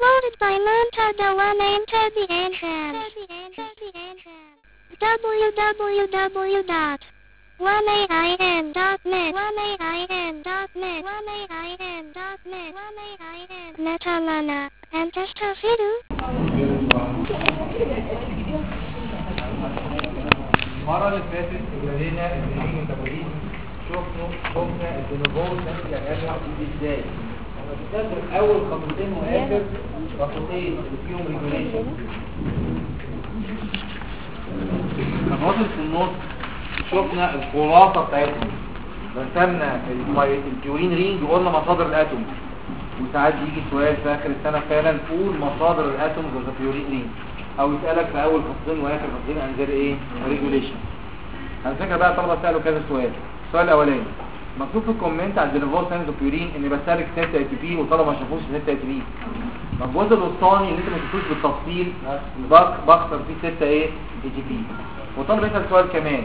Uploaded by Montada One Enter the entrance. www.1ain.net Metalana and Testafidu. المرة اللي فاتت ابتدينا التمرين والتمرين شفنا الدينوفول نفسي هيرجع ازاي. انا بتذكر اول خطوتين واخر خطوتين اللي فيهم ريجوليشن. الخطوات في النص شفنا الخلاصة بتاعتهم، رسمنا البيورين رينج وقلنا مصادر الاتوم، وساعات يجي سؤال في اخر السنة فعلا قول مصادر الاتوم جوه البيورين رينج، او يسألك في اول خطين واخر خطين انزل ايه ريجوليشن. على فكره بقى طلبه سالوا كذا سؤال. السؤال الاولاني مكتوب في الكومنت على الدينوفول ساينز اوف بيورين ان بسالك 6 اي تي بي وطلبه ما شافوش 6 اي تي بي. الجزء الوسطاني اللي انت ما شفتوش بالتفصيل بخسر فيه 6 ايه اي تي بي. وطالب يسال سؤال كمان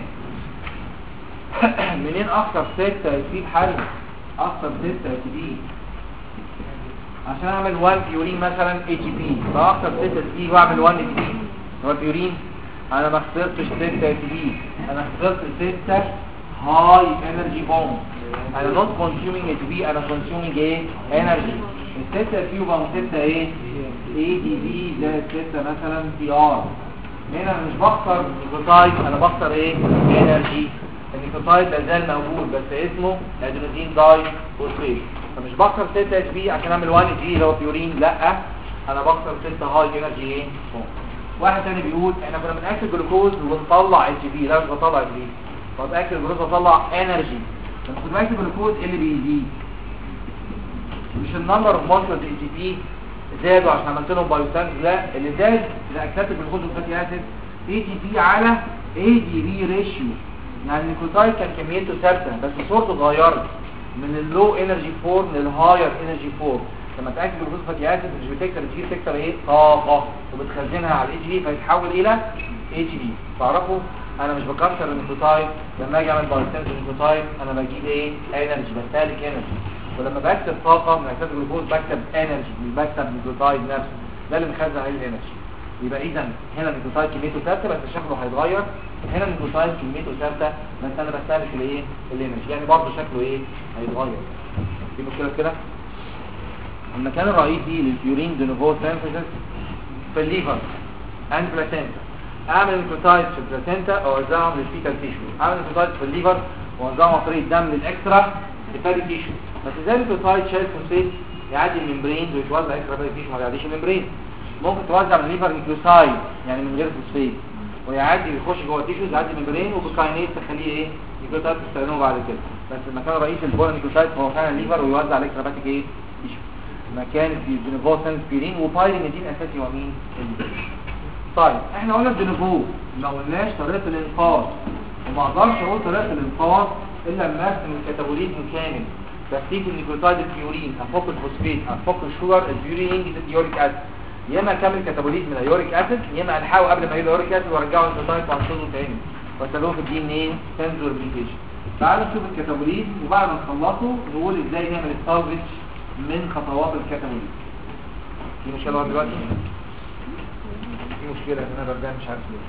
منين اخسر 6 اي تي بي بحل اخسر 6 اي تي بي عشان اعمل 1 بيورين مثلا اي تي بي، فاخسر 6 اي تي بي واعمل 1 اي تي بي. هو البيورين انا ما خسرتش 6 اي تي بي، انا خسرت 6 هاي انرجي بوند. انا نوت كونسيومينج اي تي بي، انا كونسيومينج ايه انرجي. ال 6 اي تي بي بقوا 6 ايه اي تي بي زائد 6 مثلا تي ار. هنا انا مش بخسر نيكوتايد، انا بخسر ايه انرجي. النيكوتايد لازال موجود بس اسمه ادينوزين داي فوسفيت، فمش بخسر 6 اتش بي عشان اعمل 1 اتش بي اللي هو بيورين، لا انا بخسر 6 هاي انرجي ايه. واحد تاني بيقول احنا كنا بناكل جلوكوز وبنطلع اتش بي، لا مش بطلع اتش بي، طب اكل جلوكوز بطلع انرجي. لما كنت باكل جلوكوز ايه اللي بيزيد؟ مش النمبر اوف مولكيولز اتش بي زادوا عشان عملت لهم بايوسانس، لا اللي زاد لاكتات الجلوكوز والفاتي اسيد اي تي بي على اي دي بي ريشيو. يعني النيكوتايد كان كميته ثابته بس صورته اتغيرت من اللو انرجي فورم للهاير انرجي فورم. لما تاكل جلوكوز فاتي اسيد مش بتكسر الجي، بتكسر ايه طاقه وبتخزنها على الاي جي بي فيتحول الى اي جي بي. تعرفوا انا مش بكسر النيكوتايد، لما اجي اعمل بايوسانس النيكوتايد انا بجيب ايه انرجي، بستهلك انرجي. ولما بكسب طاقه من اكسات الجلوكوز بكسب انرجي، مش بكسب نيكوتايد نفسه، ده اللي مخزن عليه الانرجي. يبقى اذا هنا النيكوتايد كميته ثابته بس شكله هيتغير، هنا النيكوتايد كميته ثابته بس انا بستهلك الايه الانرجي، يعني برضه شكله ايه هيتغير. في مشكله كده. المكان الرئيسي للبيورين دينوفول سينثيسيس في الليفر اند بلاسينتا. اعمل النيكوتايد في البلاسينتا او اوزعهم للفيتال تيشو، اعمل النيكوتايد في الليفر واوزعهم عن طريق الدم للاكسترا هيباتيك تيشو. بس ازاي النيكوتايد شايل فوسفيت يعدي الممبرين ويتوزع اكسترا هيباتيك تيشو ما يعديش الممبرين؟ ممكن توزع من الليفر نيكلوسايد يعني من غير فوسفيت ويعدي يخش جوه التيشوز يعدي الممبرين وبكاينيز تخليه ايه نيكلوتايد تستخدمه بعد كده. بس المكان الرئيسي للبولي نيكلوتايد هو فعلا الليفر ويوزع الاكسترا هيباتيك ايه تيشو. مكان في الدينوفول سينثيسيس وبايريميدين اساسي هو مين؟ طيب احنا قلنا الدينوفول ما قلناش طريقه الانقاذ، وما اقدرش اقول طريقه الانقاذ الا لما ارسم الكتابوليزم كامل. ترتيب النيكلوتايد البيورين، افك الفوسفيت، افك الشوجر، البيورين ينجز اليوريك اسيد، يا اما اكمل كتابوليزم اليوريك اسيد يا اما الحقه قبل ما يجي اليوريك اسيد وارجعه للنيكلوتايد وانقذه تاني واسلوه في الدي ان ايه سنسور ريبليكيشن. تعالوا نشوف الكتابوليزم وبعد ما نخلصه نقول ازاي نعمل السالفج من خطوات الكتابوليزم. في مشكله لغايه دلوقتي؟ في مشكله ان انا برجع مش عارف ليه.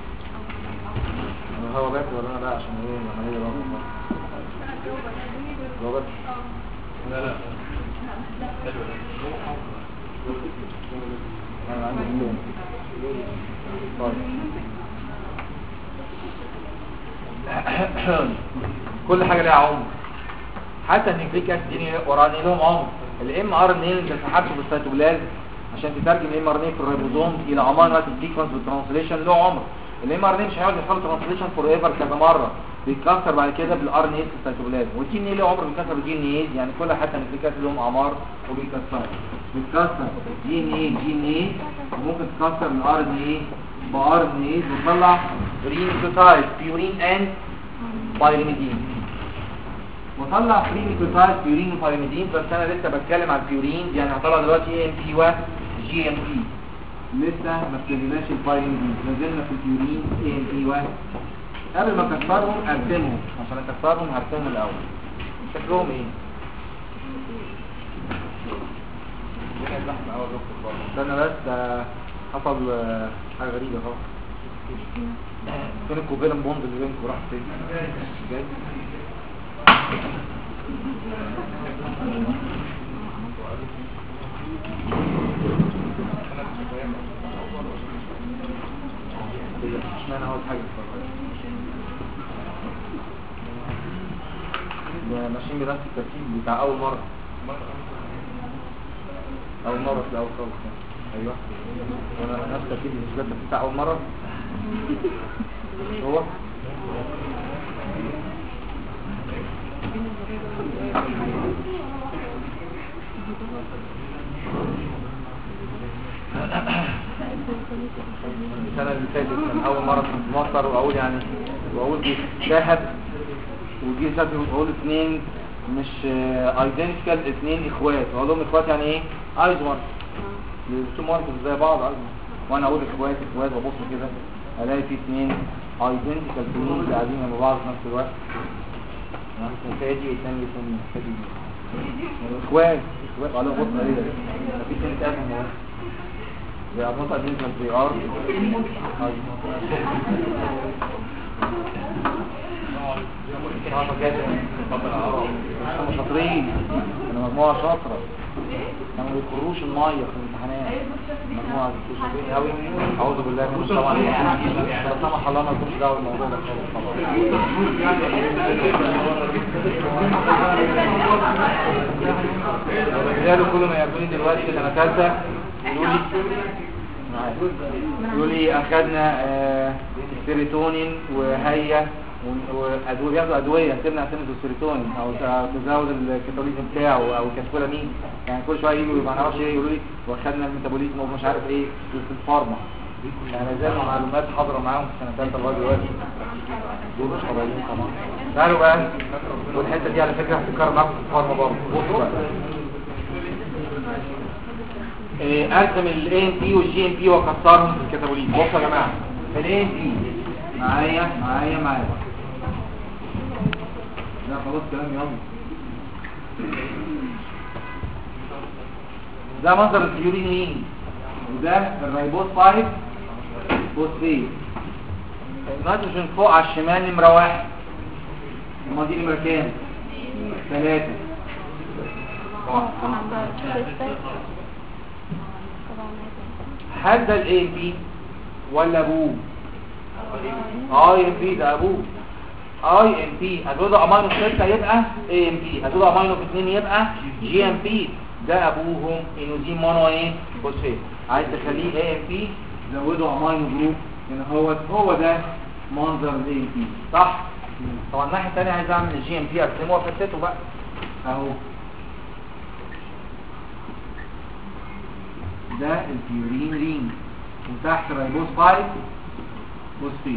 انا هو باكل ولا انا بقى عشان ايه العمليه روبرت؟ لا لا انا عندي اللون. كل حاجه ليها عمر، حتى النيوكليك اسيد وراني لهم عمر. الام ار ان اي اللي سحبته في السيتوبلازم عشان تترجم الام ار ان اي في الريبوزوم الى امينو سيكونس بالترانسليشن له عمر. الام ار ان اي مش هيقعد يحصل ترانسليشن فور ايفر كذا مره، بيتكسر بعد كده بالار ان اي في السيتوبلازم. والدي ان اي له عمر بيتكسر بالدي ان اي، يعني كل حتى النيوكليك اسيد لهم اعمار وبيتكسروا. بيتكسر دي ان اي جي ان اي، وممكن تكسر الار ان اي بار ان اي وتطلع فري نيكلوتايد بيورين اند بايريميدين. وطلع فري نيكلوتايد بيورين وبايريميدين، بس انا لسه بتكلم على البيورين، يعني هطلع دلوقتي اي ام بي وجي ام بي، لسه ما ابتديناش البايريميدين، نزلنا في البيورين اي ام بي 1. قبل ما اكسرهم ارسمهم، عشان اكسرهم هرسمهم الاول. شكلهم ايه؟ استنى بس ده حصل حاجه غريبه اهو. فين الكوفيلنت بوند اللي بينكم راح فين؟ جاي اشمعنى اول حاجه ماشيين بنفس الترتيب بتاع اول مره في الاول خالص. ايوه انا نفس الترتيب بتاع اول مره هو السنة اللي فاتت كان أول مرة كنت مصر وأقول يعني وأقول دي ذهب وجي ساتر وأقول اثنين مش ايدنتيكال، اثنين اخوات وأقول لهم اخوات يعني ايه؟ ايزوان التو ماركس زي بعض ايزوان، وأنا أقول اخوات وأبص كده ألاقي في اثنين ايدنتيكال تنين قاعدين جنب بعض في نفس الوقت. فادي والثاني فادي اخوات على بص ايه ده؟ مفيش اثنين تافهم they are not identical, they are شاطرين، انا مجموعة شاطرة كانوا ما بيقروش المية في الامتحانات، مجموعة شاطرين قوي. اعوذ بالله من طبعا بس طبعا الله ما يكونش دعوة بالموضوع ده طبعا. كل ما يقابلوني دلوقتي انا كذا يقولوا لي اخذنا سيروتونين وهيا وادويه، بياخدوا ادويه تمنع سنه السيروتونين او تزود الكتابوليزم بتاعه او كاسكولامين، يعني كل شويه يجوا ما نعرفش ايه يقولوا لي واخدنا الميتابوليزم ومش عارف ايه في الفارما. يعني زي معلومات حاضره معاهم في سنه ثالثه لغايه دلوقتي، دول مش طبيعيين طبعا. تعالوا بقى والحته دي على فكره هتتكرر معاكم في الفارما برضه. بصوا بقى ارسم ال AMP وال GMP واكسرهم في الكتابوليزم. بصوا يا جماعه ال AMP معايا لا خلاص كلام يلا. ده منظر الفيورينين وده الريبوز 5 فوسفيت. النيتروجين فوق على الشمال نمره 1، امال دي نمره كام؟ 3. هل ده الاي ام بي ولا ابوه؟ اي ام بي ده ابوه. اي ام بي هتقول امينو في 6 يبقى اي ام بي، هتقول امينو في 2 يبقى جي ام بي. ده ابوهم انوزين مونو ايه فوسفيت. عايز تخليه اي ام بي زوده امينو جروب، يعني هو ده منظر الاي ام بي صح. طبعا الناحيه الثانيه عايز اعمل الجي ام بي ارسمه وافسته بقى اهو. ده البيورين رينج وتحت ريبوز 5 فوسفيت.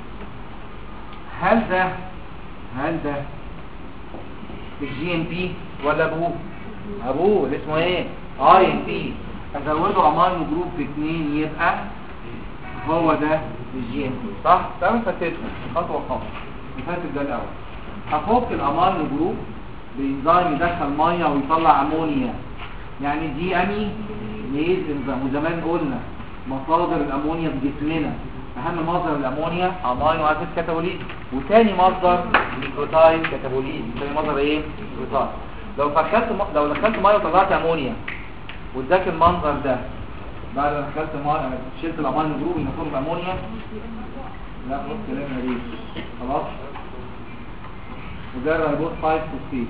هل ده الجي ام بي ولا ابوه اللي اسمه ايه؟ اي ام بي. ازوده امينو جروب في 2 يبقى هو ده الجي ام بي صح. تمام فتته خطوه نفاتت ده الاول. هفك الامينو جروب بانزيم يدخل ميه ويطلع امونيا، يعني دي ليز انزيم. وزمان قلنا مصادر الامونيا في جسمنا، اهم مصدر الامونيا امينو اسيد كاتابوليز، وثاني مصدر جلوتايد كاتابوليز. ثاني مصدر ايه؟ جلوتايد. لو دخلت ميه وطلعت امونيا واداك المنظر ده بعد ما دخلت ميه شلت الامينو جروب يكون امونيا، لا خلاص كلامنا ليه خلاص. وده الريبوز 5 فوسفيت.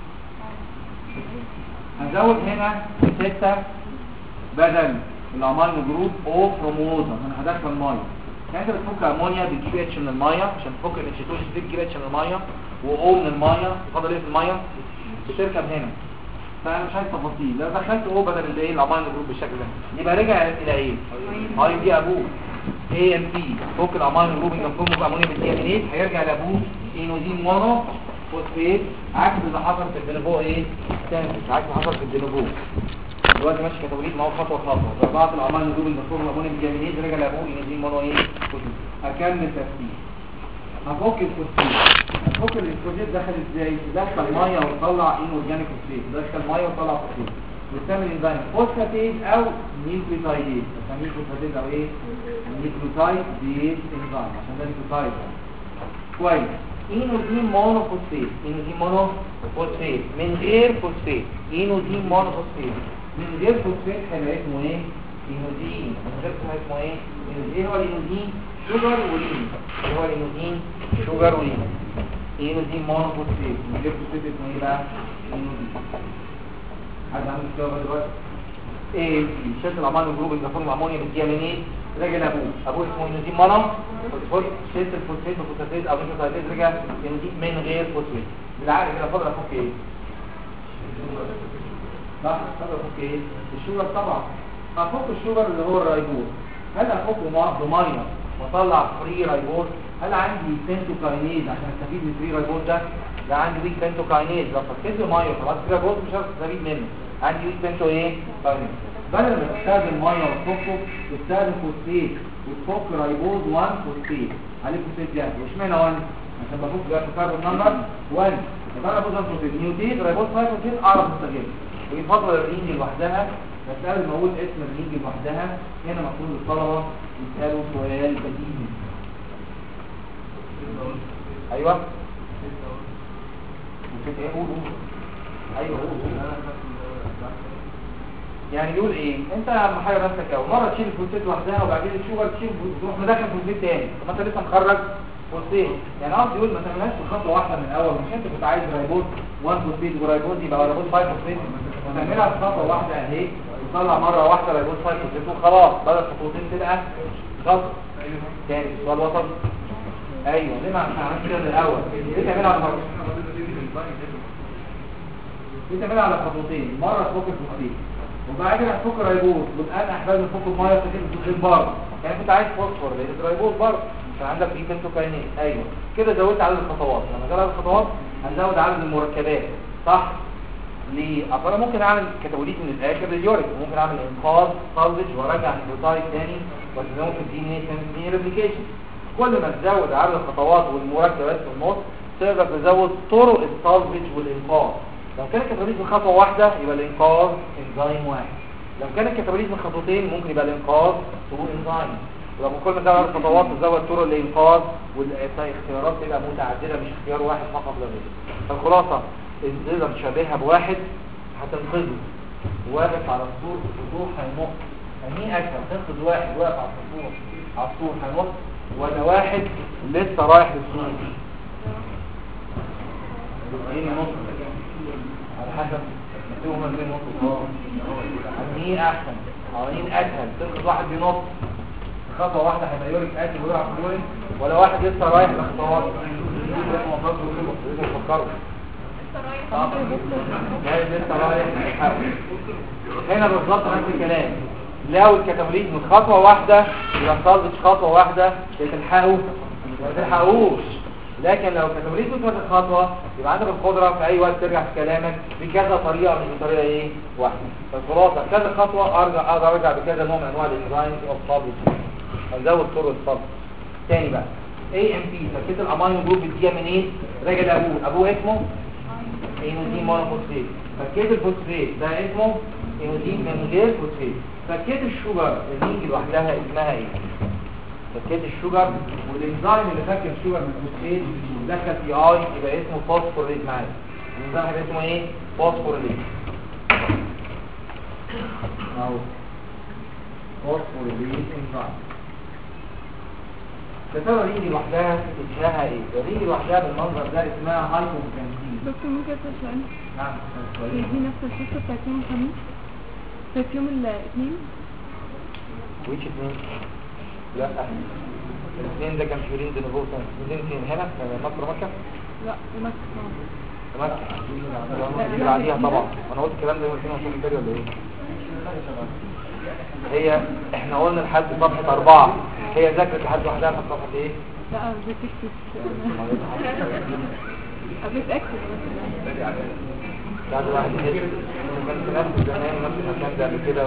هنزود هنا 6 بدل الامينو جروب او فروموزا. انا هدخل ميه، يعني انت بتفك امونيا بتجيب اتش من الميه عشان تفك الاتش 2 بتجيب اتش من الميه واو من الميه. فاضل ايه في الميه؟ بتركب هنا. فانا مش عايز تفاصيل. لو دخلت او بدل الايه الامينو جروب بالشكل ده يبقى رجع الى ايه؟ اي دي ابوه اي ام بي. فك الامينو جروب المفهوم بامونيا بالديامينيت هيرجع لابوه انوزين مونو فوسفيت، عكس اللي حصل في الدينوفو ايه؟ سينثيس، عكس اللي حصل في الدينوفو. دلوقتي ماشي كاتابوليت ما هو خطوه. ضغط الامينو جروب المفهوم بامونيا بالديامينيت رجع لابوه انوزين مونو ايه؟ فوسفيت. هكمل ترتيب. هفك الفوسفيت دخل ازاي؟ دخل ميه وطلع ان اورجانيك فوسفيت، دخل ميه وطلع فوسفيت. بتعمل انزيم فوسفاتيز او نيوكليوتايديز، بسميه فوسفاتيز او ايه؟ نيوكليوتايديز انزيم عشان ده نيوكليوتايد. كويس. اينوزين مونوفوسفات، اينوزين مونوفوسفات من غير فوسفات، اينوزين مونوفوسفات من غير فوسفات هيبقى اسمه ايه؟ اينوزين. من غير فوسفات اسمه ايه؟ اينوزين. ايه هو الاينوزين؟ شوجر ولين. ايه هو الاينوزين؟ شوجر ولين. اينوزين مونوفوسفات من غير فوسفات اسمه ايه بقى؟ اينوزين. حد عنده مشكله دلوقتي؟ ايه شكل الامينو جروب اللي فورم امونيا بتجي من ايه؟ راجل ابوه اسمه اينوزين مونو فوسفات. شلت الفوسفات وفوسفات او نيوكليوتايدز رجع اينوزين من غير فوسفات. بالعقل كده فاضل افك ايه؟ صح فاضل افك ايه؟ الشوجر طبعا. افك الشوجر اللي هو الرايبوز. هل افكه بميه واطلع فري رايبوز؟ هل عندي بنتوكاينيز عشان استفيد من فري رايبوز ده؟ لا عندي ويك بنتوكاينيز. لو فكيت له ميه وخلاص فري رايبوز مش هعرف استفيد منه. عندي ويك بنتو ايه؟ كاينيز. بدل ما تستخدم ميه وتفكه تستخدم فوسفات وتفك رايبوز 1 فوسفات عليه فوسفات جاهز. واشمعنى 1؟ عشان بفك ده كاربون نمبر 1. يبقى انا بفضل فوسفات نيوتيت رايبوز 5 فوسفات اعرف استخدمه. ويفضل الرينج لوحدها. بس قبل ما اقول اسم الرينج لوحدها هنا المفروض الطلبه يسالوا سؤال بديهي. ايوه فوسفات ايه؟ قول ايوه قول. يعني يقول ايه؟ انت لما حاجه نفسك اهو مره تشيل الفوسفات لوحدها وبعدين الشوجر تشيل تروح مدخل فوسفات تاني. طب ما انت لسه مخرج فوسفات. يعني قصدي يقول ما تعملهاش في خطوه واحده من الاول. مش انت كنت عايز رايبوز 1 فوسفات ورايبوز يبقى رايبوز 5 فوسفات. تعملها في خطوه واحده اهي وتطلع مره واحده رايبوز 5 فوسفات وخلاص بدل خطوتين تبقى خطوه. تاني السؤال وصل؟ ايوه ليه ما عملتش كده من الاول؟ ليه تعملها على خطوتين؟ ليه تعملها على خطوتين؟ مره تفك الفوسفات وبعد كده هتفك رايبوز والان احباب نفك الميه وتجيب الفوسفات برضه. يعني كنت عايز فوسفور لقيت رايبوز برضه كان عندك في بنتوكاينيز. ايوه كده زودت عدد الخطوات. لما زود عدد الخطوات هنزود عدد المركبات صح؟ ليه؟ اصل انا ممكن اعمل كتابوليت من الاخر لليوريك وممكن اعمل انقاذ سالفج وارجع نيوكليوتايد تاني واستخدمه في الدي ان اي ريبليكيشن. كل ما تزود عدد الخطوات والمركبات في النص تقدر تزود طرق السالفج والانقاذ. لو كان الكتابوليت من خطوه واحده يبقى الانقاذ انزيم واحد. لو كان الكتابوليت من خطوتين ممكن يبقى الانقاذ طرق انزيم. ولو كل ما تزود الخطوات تزود طرق الانقاذ والاختيارات تبقى متعدده مش اختيار واحد فقط لا غير. فالخلاصه الزيزه مشابهه بواحد هتنقذه واقف على السور السطوح هينط. يعني اسهل تنقذ واحد واقف على السطوح على السور هينط ولا واحد لسه رايح للسور؟ ايه نص على حسب تقوم ازاي نص. مين احسن او مين اسهل تنقذ واحد بينط خطوه واحده هيبقى يوريك قاتل ويقع في اليورين ولا واحد لسه رايح لخطوات؟ لازم تفكروا لسه رايح. هنا بالظبط نفس الكلام. لو الكتابوليت من خطوه واحده يبقى الصلبش خطوه واحده تلحقوا ما تلحقوش. لكن لو الكتابوليت من خطوه يبقى عندك القدره في اي وقت ترجع في كلامك بكذا طريقه مش بطريقه ايه واحده. فالخلاصه كذا خطوه اقدر ارجع بكذا نوع من انواع الانزيمز اوف صلبش. هنزود طرق الصلب تاني بقى. اي ام بي فكيت الامينو جروب بتجي من ايه؟ راجل ابوه اسمه اينوزين مونوفوسفات. فكيت الفوسفات ده اسمه اينوزين من غير فوسفات. فكيت الشوجر الرينج لوحدها اسمها ايه؟ فكيت الشوجر والانزيم اللي فك الشوجر من الفوسفات دخل في اي يبقى اسمه فوسفوريليز. معايا الانزيم هيبقى اسمه ايه؟ فوسفوريليز اهو فوسفوريليز انزيم. تساوي الرينج لوحدها اسمها ايه؟ الرينج لوحدها بالمنظر ده اسمها هايبوكانسين. دكتور ممكن اسال سؤال؟ نعم دي نفس الحصه بتاعت يوم الخميس؟ بتاعت يوم الاثنين؟ ويتش اثنين؟ لا الاثنين ده كان في رينج نبوسه. الاثنين فين؟ هنا في مكه؟ لا في مكه. في مكه دي بعديها طبعا. انا قلت الكلام ده يوم الاثنين عشان كده ولا ايه؟ هي احنا قلنا لحد صفحه 4. هي ذاكرت لحد وحدها في صفحه ايه؟ لا بتكتب بتأكد بعد واحد يحس كان في نفس الزمان نفس المكان ده قبل كده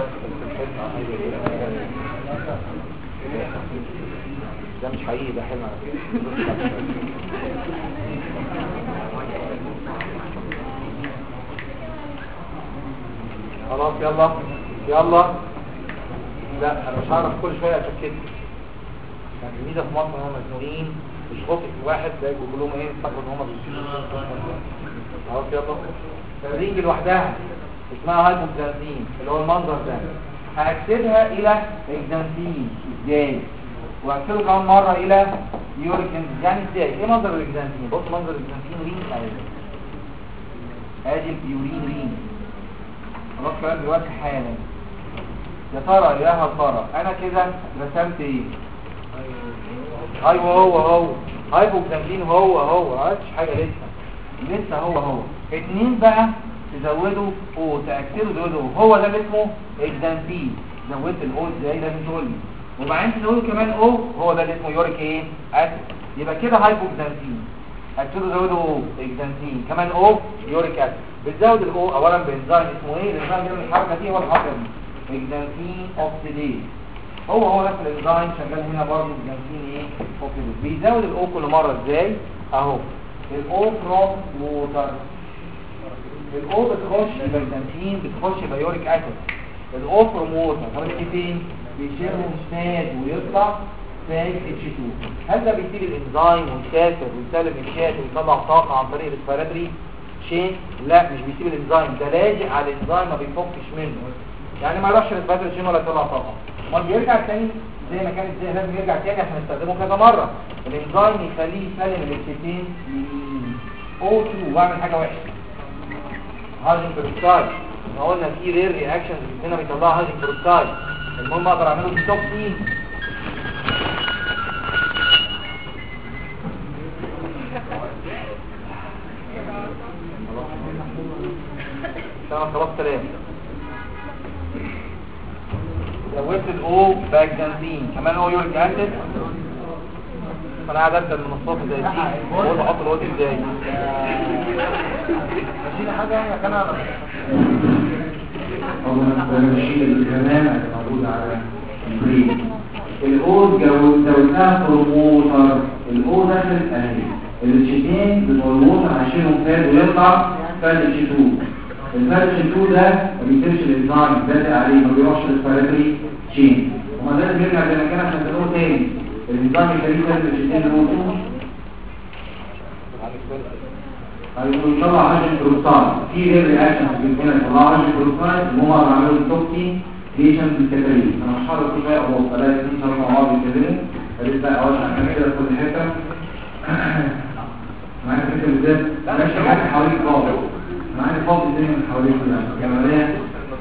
ده مش حقيقي ده حلم على فكره. خلاص يلا يلا. لا انا مش هعرف كل شويه اتاكد. يعني الميزه في مصر هم مزنوقين مش خطف واحد ده يبقوا كلهم ايه فاكروا ان هم بيشيلوا. خلاص يلا. الرينج لوحدها اسمها هايبوكسانتين اللي هو المنظر ده. هاكسدها الى اكزانتين ازاي؟ واكسده كمان مره الى يوريكين. يعني ازاي؟ ايه منظر الاكزانتين؟ بص منظر الاكزانتين رينج اهي. ادي البيورين رينج. خلاص كمان دلوقتي حالا. يا ترى يا هل ترى انا كده رسمت ايه؟ ايوه هو هايبوكسانتين هو مش حاجه لسه هو اتنين بقى تزودوا او تاكدوا دول هو ده اللي اسمه اكزانتين. زودت الاو ازاي لازم تقول لي. وبعدين تزودوا كمان او هو ده اللي اسمه يوريك ايه اسيد. يبقى كده هايبوكسانتين. اكدوا زودوا او اكزانتين كمان او يوريك اسيد. بتزود الاو اولا بانزيم اسمه ايه؟ الانزيم اللي بيعمل الحركه دي هو الحركه دي اكزانتين اوكسيديز. هو نفس الانزيم شغال هنا برضه اكزانتين ايه اوكسيديز. بيزود الاو كل مره ازاي؟ اهو الاو فروم ووتر. الاو بتخش يبقى البنزين بتخش يبقى يوريك اسيد. الاو فروم ووتر هو ده فين؟ بيشيلهم ساد ويطلع ساد اتش 2. هل ده بيسيب الانزيم ويسافر ويسلم الشات ويطلع طاقه عن طريق الريسبيراتوري شين؟ لا مش بيسيب الانزيم، ده لاجئ على الانزيم ما بيفكش منه. يعني ما يروحش الريسبيراتوري شين ولا يطلع طاقه. امال بيرجع تاني زي ما كان ازاي؟ لازم يرجع تاني عشان نستخدمه كذا مره. الانزيم يخليه يسلم الاتشتين يمين O2 واعمل حاجه وحشه هايدروجين بيروكسيد. احنا قلنا في رير رياكشنز هنا بيطلعها هايدروجين بيروكسيد. المهم اقدر اعمله بالتوكسين. خلاص سلام. زودت الاو باكزانتين كمان هو يوريك اسيد. انا قاعد ابدا المنصات زي دي واقول احط الواد ازاي ماشيين حاجه يعني كان انا بنشيل الكلام اللي موجود على البريد. الاو زودناها بروموتر. الاو داخل اهي الاتشتين بالبروموتر هشيلهم فات ويطلع فات اتش 2. الفات اتش 2 ده ما بيسيبش الانزيم بادئ عليه ما بيروحش للريسبيراتوري تشين وما لازم يرجع زي ما كان عشان تقوله تاني. النظام الكريم ده الاتشتين الموتور هيطلع هايدروجين بيروكسيد. في غير رياكشن في الجسم يطلع هايدروجين بيروكسيد وهم عملوا التوكسين ريشن بالكاتالين. انا مش هقدر كل شويه ابص الاقي اثنين شباب مع بعض بيتكلموا لسه اول عشان كده في كل حته معاك فكره بالذات ماشي حاجه حواليك خالص. معاك فاضي الدنيا من حواليك كده جماليه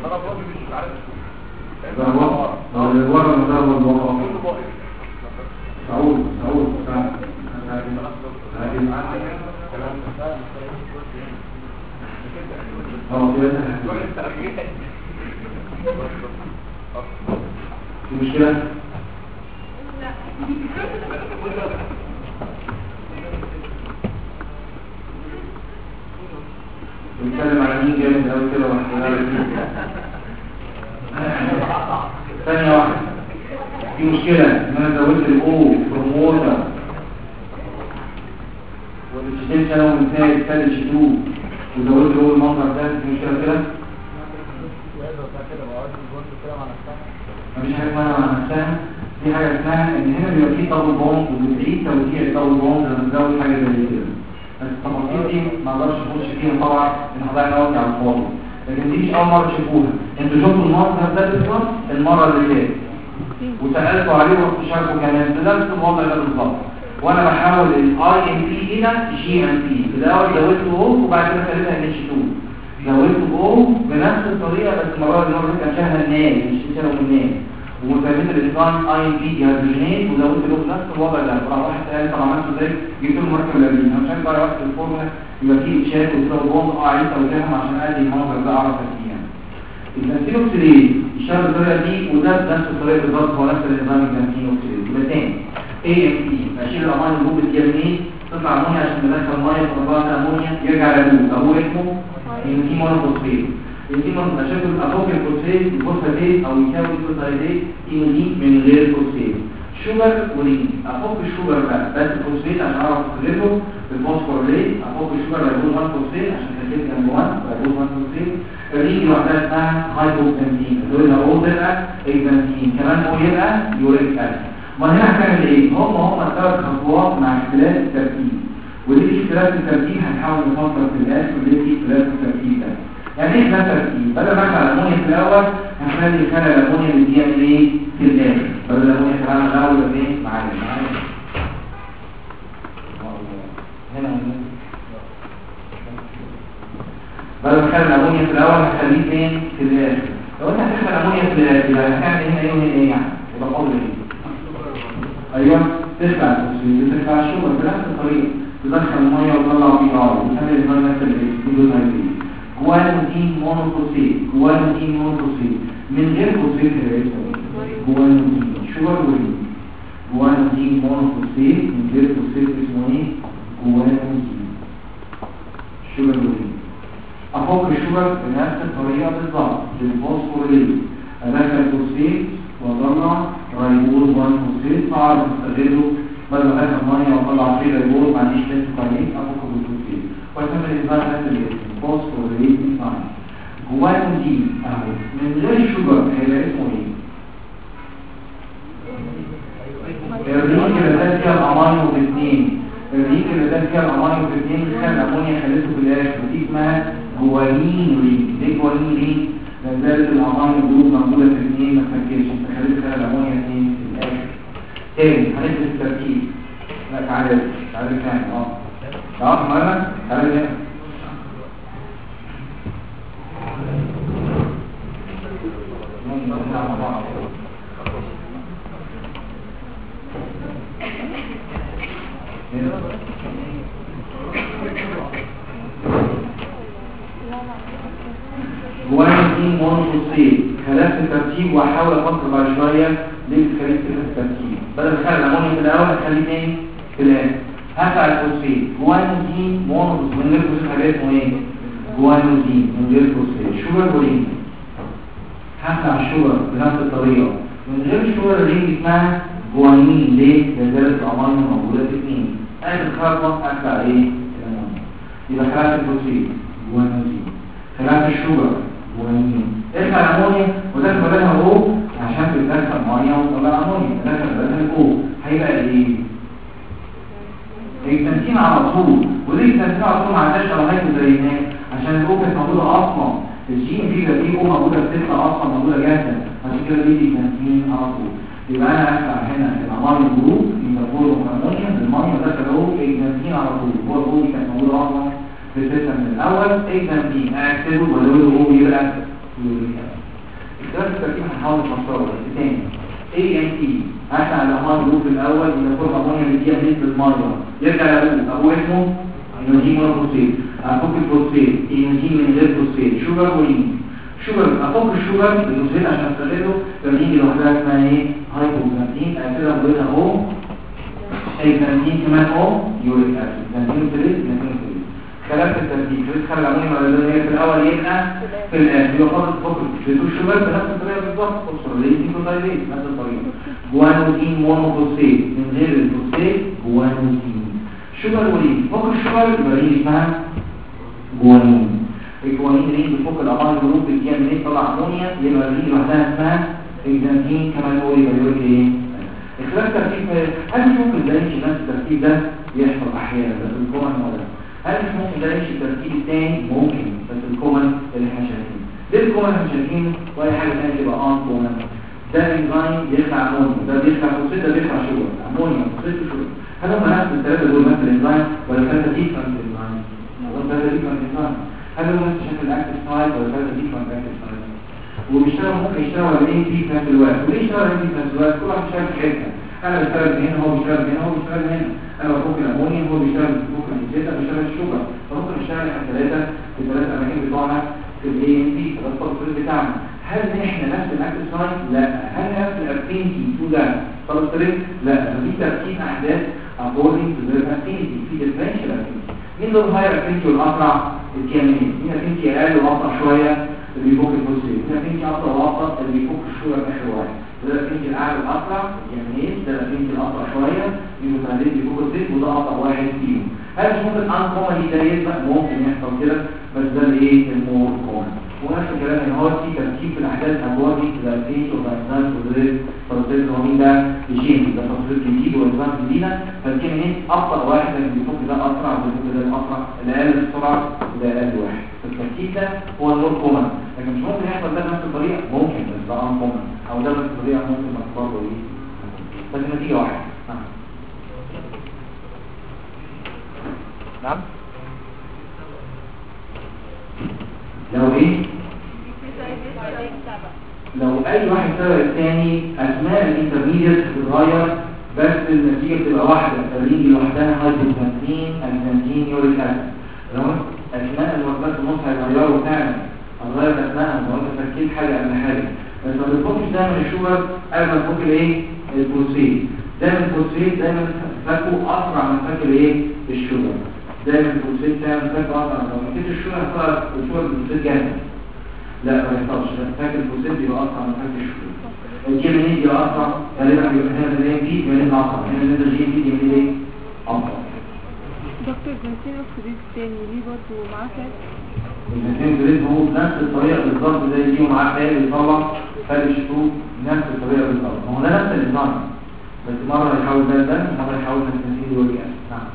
ضربات ورا مضرب الواقع سعود في مشكلة؟ بنتكلم على مين جامد أوي كده ثانية واحدة. في مشكلة ان انا زودت الاو بروموتر والاتشتين شالوا من ثالث 2 وزودت الاو المنظر ده. في مشكلة كده؟ مفيش حاجة اسمها مع نفسها. في حاجة اسمها ان هنا بيبقى فيه دبل بوند وبتعيد توزيع الدبل بوند لما تزود حاجة زي كده. بس التفاصيل دي ما اقدرش اخش فيها طبعا ان حضرتك وقتي على الفاضي. لكن دي مش اول مرة تشوفوها. انتوا شفتوا المنظر ده بالظبط المرة اللي فاتت وسألتوا عليه واستشاركوا كمان بنفس الوضع ده بالظبط. وانا بحاول الاي ام بي الى جي ام بي. في الاول زودته او وبعد كده خليتها اتش 2. زودته او بنفس الطريقه بس المره دي كان شاهد الناي مش شاهد الناي وثبت الانزيم اي ام بي ديهيدروجينيز وزودت له بنفس الوضع ده. راح واحد قال طب عملته ازاي؟ جبت له المركب الامين. انا مش عارف بقى وقت الفورمولا يبقى فيه تشات وكده بوند عايز اوجههم عشان ادي المنظر ده اعرف اديه. البنسينوكسيديز الشغل بالطريقه دي وده بنفس الطريقه بالظبط هو نفس النظام البنسينوكسيديز. يبقى تاني اي ام بي اشيل الامونيا الجروب الجيرمين تطلع امونيا عشان ندخل ميه وطلعت امونيا يرجع لابوه اسمه انزيم مونوفوسفيت. الانزيم اشيل الافوكال فوسفيت الفوسفاتيز او يساوي الفوسفاتيز انزيم من غير فوسفيت. شوجر ورين. افك الشوجر ده بس فوسفيت عشان اعرف اخرجه بالفوسفوريليت. افك الشوجر ريبوز 1 فوسفيت عشان اخرج جنب 1 ريبوز 1 فوسفيت. الرين لوحدها اسمها هايبوكسنتين، دول لو يبقى اكزانتين، كمان هو يبقى يوريك اسيد. ما هنا هنعمل ايه؟ هم الثلاث خطوات مع اختلاف الترتيب، ودي في اختلاف الترتيب هنحاول نفكر في الاخر وليه في اختلاف الترتيب ده. يعني ايه اختلاف الترتيب؟ بدل ما احنا الامونيا في الاول هنخلي خلى الامونيا اللي دي ايه في الاخر، بدل الامونيا في الاول ولا ايه معايا هنا بدل ما نخلي الامونيا في الاول هنخليه فين في الاخر. لو انت هتخلي الامونيا في الاخر يبقى هتعمل هنا ايه وهنا ايه يعني؟ يبقى فاضل ايه؟ ايوه ترفع الفوسفين، ترفع الشوجر بنفس الطريقه، تدخل الميه وتطلع فيه ار وتخلي الميه نفس الجلوكوز. جوانودين مونوفوسفيت، جوانودين مونوفوسفيت من غير فوسفيت هيبقى اسمه جوانودين شوجر ورين. جوانودين مونوفوسفيت من غير فوسفيت اسمه ايه؟ جوانودين شوجر ورين. افك الشوجر بنفس الطريقه بالظبط بالفوسفوريليت، ادخل فوسفيت واطلع ريبوز 1 فوسفيت، صعب استغله بدل ما ادخل ميه واطلع فيه ريبوز ما عنديش لسه قليل افك بالفوسفيت واسمي الانزيم نفس الاسم فوسفوريليت انزيم. جوانودين اهو من غير شوجر هيبقى اسمه ايه؟ الريك اللي ده فيها الامينو باثنين، الريك اللي ده فيها الامينو باثنين بتخلي الامونيا خليته في الاخر ودي اسمها جوانين ريك. ليه جوانين ريك؟ لان زالت الامينو جروب موجوده في اثنين ما تفكرش انت خليت الامونيا اثنين في الاخر. تاني هندرس التركيب. لا تعالى تاني تعرف معانا تعالى هنا جوانودين مونوفوسفيت. خلفت الترتيب واحاول افكر بعد شويه ليه خليت كده الترتيب، بدل ما اخلي الامونيا في الاول اخليه تاني في الاخر. هفعل الفوسفيت جوانودين مونوفوسفيت من غير فوسفيت هيبقى اسمه ايه؟ جوانودين من غير فوسفيت شوجر ورين. هفعل الشوجر بنفس الطريقه من غير شوجر رين اسمها جوانين. ليه؟ لان زالت الامينو موجوده في اثنين. اخر خطوه هفعل ايه؟ الامونيا. يبقى خلعت الفوسفيت جوانودين، خلعت الشوجر جوانين، ارفع الامونيا ودخل بدلها او عشان تدخل ميه وتطلع امونيا، دخل بدلها او هيبقى ايه؟ التنسيق على طول. وليه التنسيق على طول ما عندناش رهايته زي هناك؟ عشان الاو كانت موجوده اصلا الجين في او موجوده في السته اصلا موجوده جاهزه، عشان كده بيجي التنسيق على طول. يبقى انا هدفع هنا الامونيا جروب يدخل امونيا بالميه ودخل اهو التنسيق على طول. هو الاو دي كانت موجوده اصلا في السته من الاول. التنسيق اكتبه وازوده هو يبقى اختلاف التركيب هنحاول نفسره بس تاني. ANT هاتنا على الامونيا جروب الاول يدخل امونيا اللي فيها نسبه الميه يرجع لابوه اسمه اينوزين مونوفوسفيت. افك الفوسفيت اينوزين من غير فوسفيت شوجر ورين. شوجر افك الشوجر بالفوسفيت عشان استغله فبنيجي لوحدها اسمها ايه؟ هايبوكسنتين. اكتبها بقولها اهو ايكسانتين كمان اهو يوريك اسيد كانتين فليت كانتين فليت. خلافه الترتيب شوف خلي الامونيا ولا هي في الاول يبقى في الاخر يبقى فاضل تفك الشوجر بنفس الطريقه بالظبط فوسفوريليت نيكوتايليت نفس الطريقه. جوانودين مونوفوسفيت من غير الفوسفيت جوانودين شوجر ورين. فوق الشوجر يبقى رين اسمها جوانين. الجوانين رين بتفك الامونيا جروب بتجيب منين طلع امونيا يبقى رين لوحدها اسمها اكزانتين كمان هو يبقى يوريك ايه؟ اختلاف ترتيب. هل مش ممكن ده يمشي نفس الترتيب ده؟ يحصل احيانا بس الكومن ولا هل مش ممكن ده يمشي الترتيب الثاني؟ ممكن بس الكومن اللي احنا شايفينه. ليه الكومن اللي احنا شايفينه واي حاجه ثانيه تبقى كومن؟ ده انزيم بيخلع امونيا، ده بيخلع فوسفيت، ده بيخلع شوجر. امونيا فوسفيت وشوجر. هل هم نفس الثلاثه دول نفس الانزيم ولا ثلاثه ديفرنت انزيم؟ ولا ثلاثه ديفرنت انزيم؟ هل هم نفس شكل الاكتيف سايت ولا ثلاثه ديفرنت اكتيف سايت؟ وبيشتغل ممكن يشتغل على ايه في نفس الوقت. وليه يشتغل على في نفس الوقت؟ كل واحد بيشتغل في حته. انا بشتغل هنا هو بيشتغل هنا هو بيشتغل هنا. انا بفك الامونيا هو بيشتغل بفك الزيت انا بشتغل الشوجر. فممكن نشتغل احنا ثلاثه في الثلاث اماكن بتوعنا في الاي ان بي في التفصيل بتاعنا. هل احنا نفس الاكتيف سايت؟ لا. هل نفس الافينيتي تو ده فالستريك؟ لا. ففي ترتيب احداث according to the affinity في differential affinity. مين له هاير affinity والاسرع؟ الكيامين. مين affinity اقل وابطا شويه اللي بيفك الفوسفيت؟ مين affinity ابطا وابطا اللي بيفك الشوجر اخر واحد. ده الافنج الاعلى الاسرع يعني ايه؟ ده الافنج الاسرع شويه يوتراليز بيكوكوزيت وده اسرع واحد فيهم. هل مش ممكن ان كومن ده يسبق؟ ممكن يحصل كده بس ده الايه؟ المور كومن. ونفس الكلام ان هو في ترتيب في الاحداث الابوابي زي الفيش والفاينانس والريد فالسيل هو ده يجين ده فصيل جديد والفاينانس جديده فالكيمينيت ابطا واحد اللي بيفك ده اسرع وبيفك ده اسرع الاقل السرعه وده اقل واحد. فالترتيب ده هو المور كومن لكن مش ممكن يحصل ده بنفس الطريقه ممكن بس ده ان كومن او ده بنفس الطريقه ممكن بس برضه ايه بس النتيجه واحده. نعم لو ايه لو اي واحد سبق الثاني اثناء الانترميديت بتتغير بس النتيجه بتبقى واحده الرينج لوحدها هايبوكسانتين الكانتين يوريك اسيد لو اثناء الوجبات النص هيغيروا فعلا هتغير اثناء لو انت فكيت حاجه قبل حاجه بس ما بتفكش دايما الشوجر قبل ما تفك الايه الفوسفيت دايما الفوسفيت دايما فكه اسرع من فك الايه الشوجر دايما الفوسفيت دايما فكه اسرع لو فكيت الشوجر هتطلع الشوجر بالفوسفيت جامد لا ما يحصلش فاكر الفوسفيت يبقى اسرع من فك الشوجر الجيمينيت يبقى اسرع غالبا بيبقى هنا الاي بي يبقى هنا اسرع هنا الجي بي يبقى ايه اسرع. دكتور جنسين اكسيديز الثاني ليه برضه معاه فات؟ الجنسين اكسيديز هو بنفس الطريقه بالظبط زي دي ومعاه فات بيطلع فات الشطوط نفس الطريقه بالظبط ما هو ده نفس النظام بس مره يحاول ده ومره يحاول الجنسين يوريك اسيد. نعم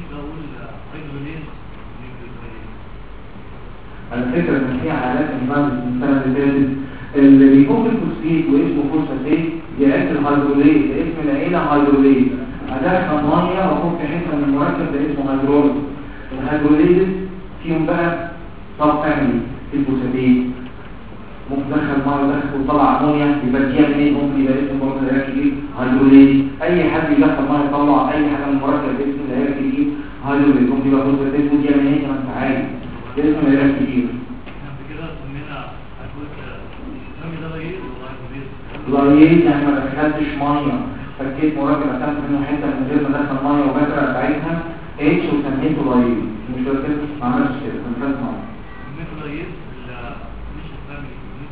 على فكرة ان في عادات انفاز من السنة اللي فاتت اللي بيكون الفوسفيت واسمه فورساتيت يأكل الهيدروليت ده اسم العيلة هيدروليت ادخل مية وفوق حته من المركب ده اسمه هيدروليت الهيدروليت فيهم بقى صاب فاميلي في الفوسفيت ممكن دخل مية ودخل وطلع امونيا يبقى الديامينيت ممكن يبقى اسمه برضه العيلة كبير هيدروليت اي حد يدخل مية يطلع اي حاجة من المركب ده اسم العيلة كبير هيدروليت ممكن يبقى فورساتيت وديامينيت ما انت عارف اسم العلاج كتير لايت يعني ما دخلتش ميه فكيت مركب اخدت منه حته من غير ما ادخل ميه وبكره بتاعتها اتش وسميته لايت مش كده ما عملتش كده كنت ميه سميته لايت مش الفامي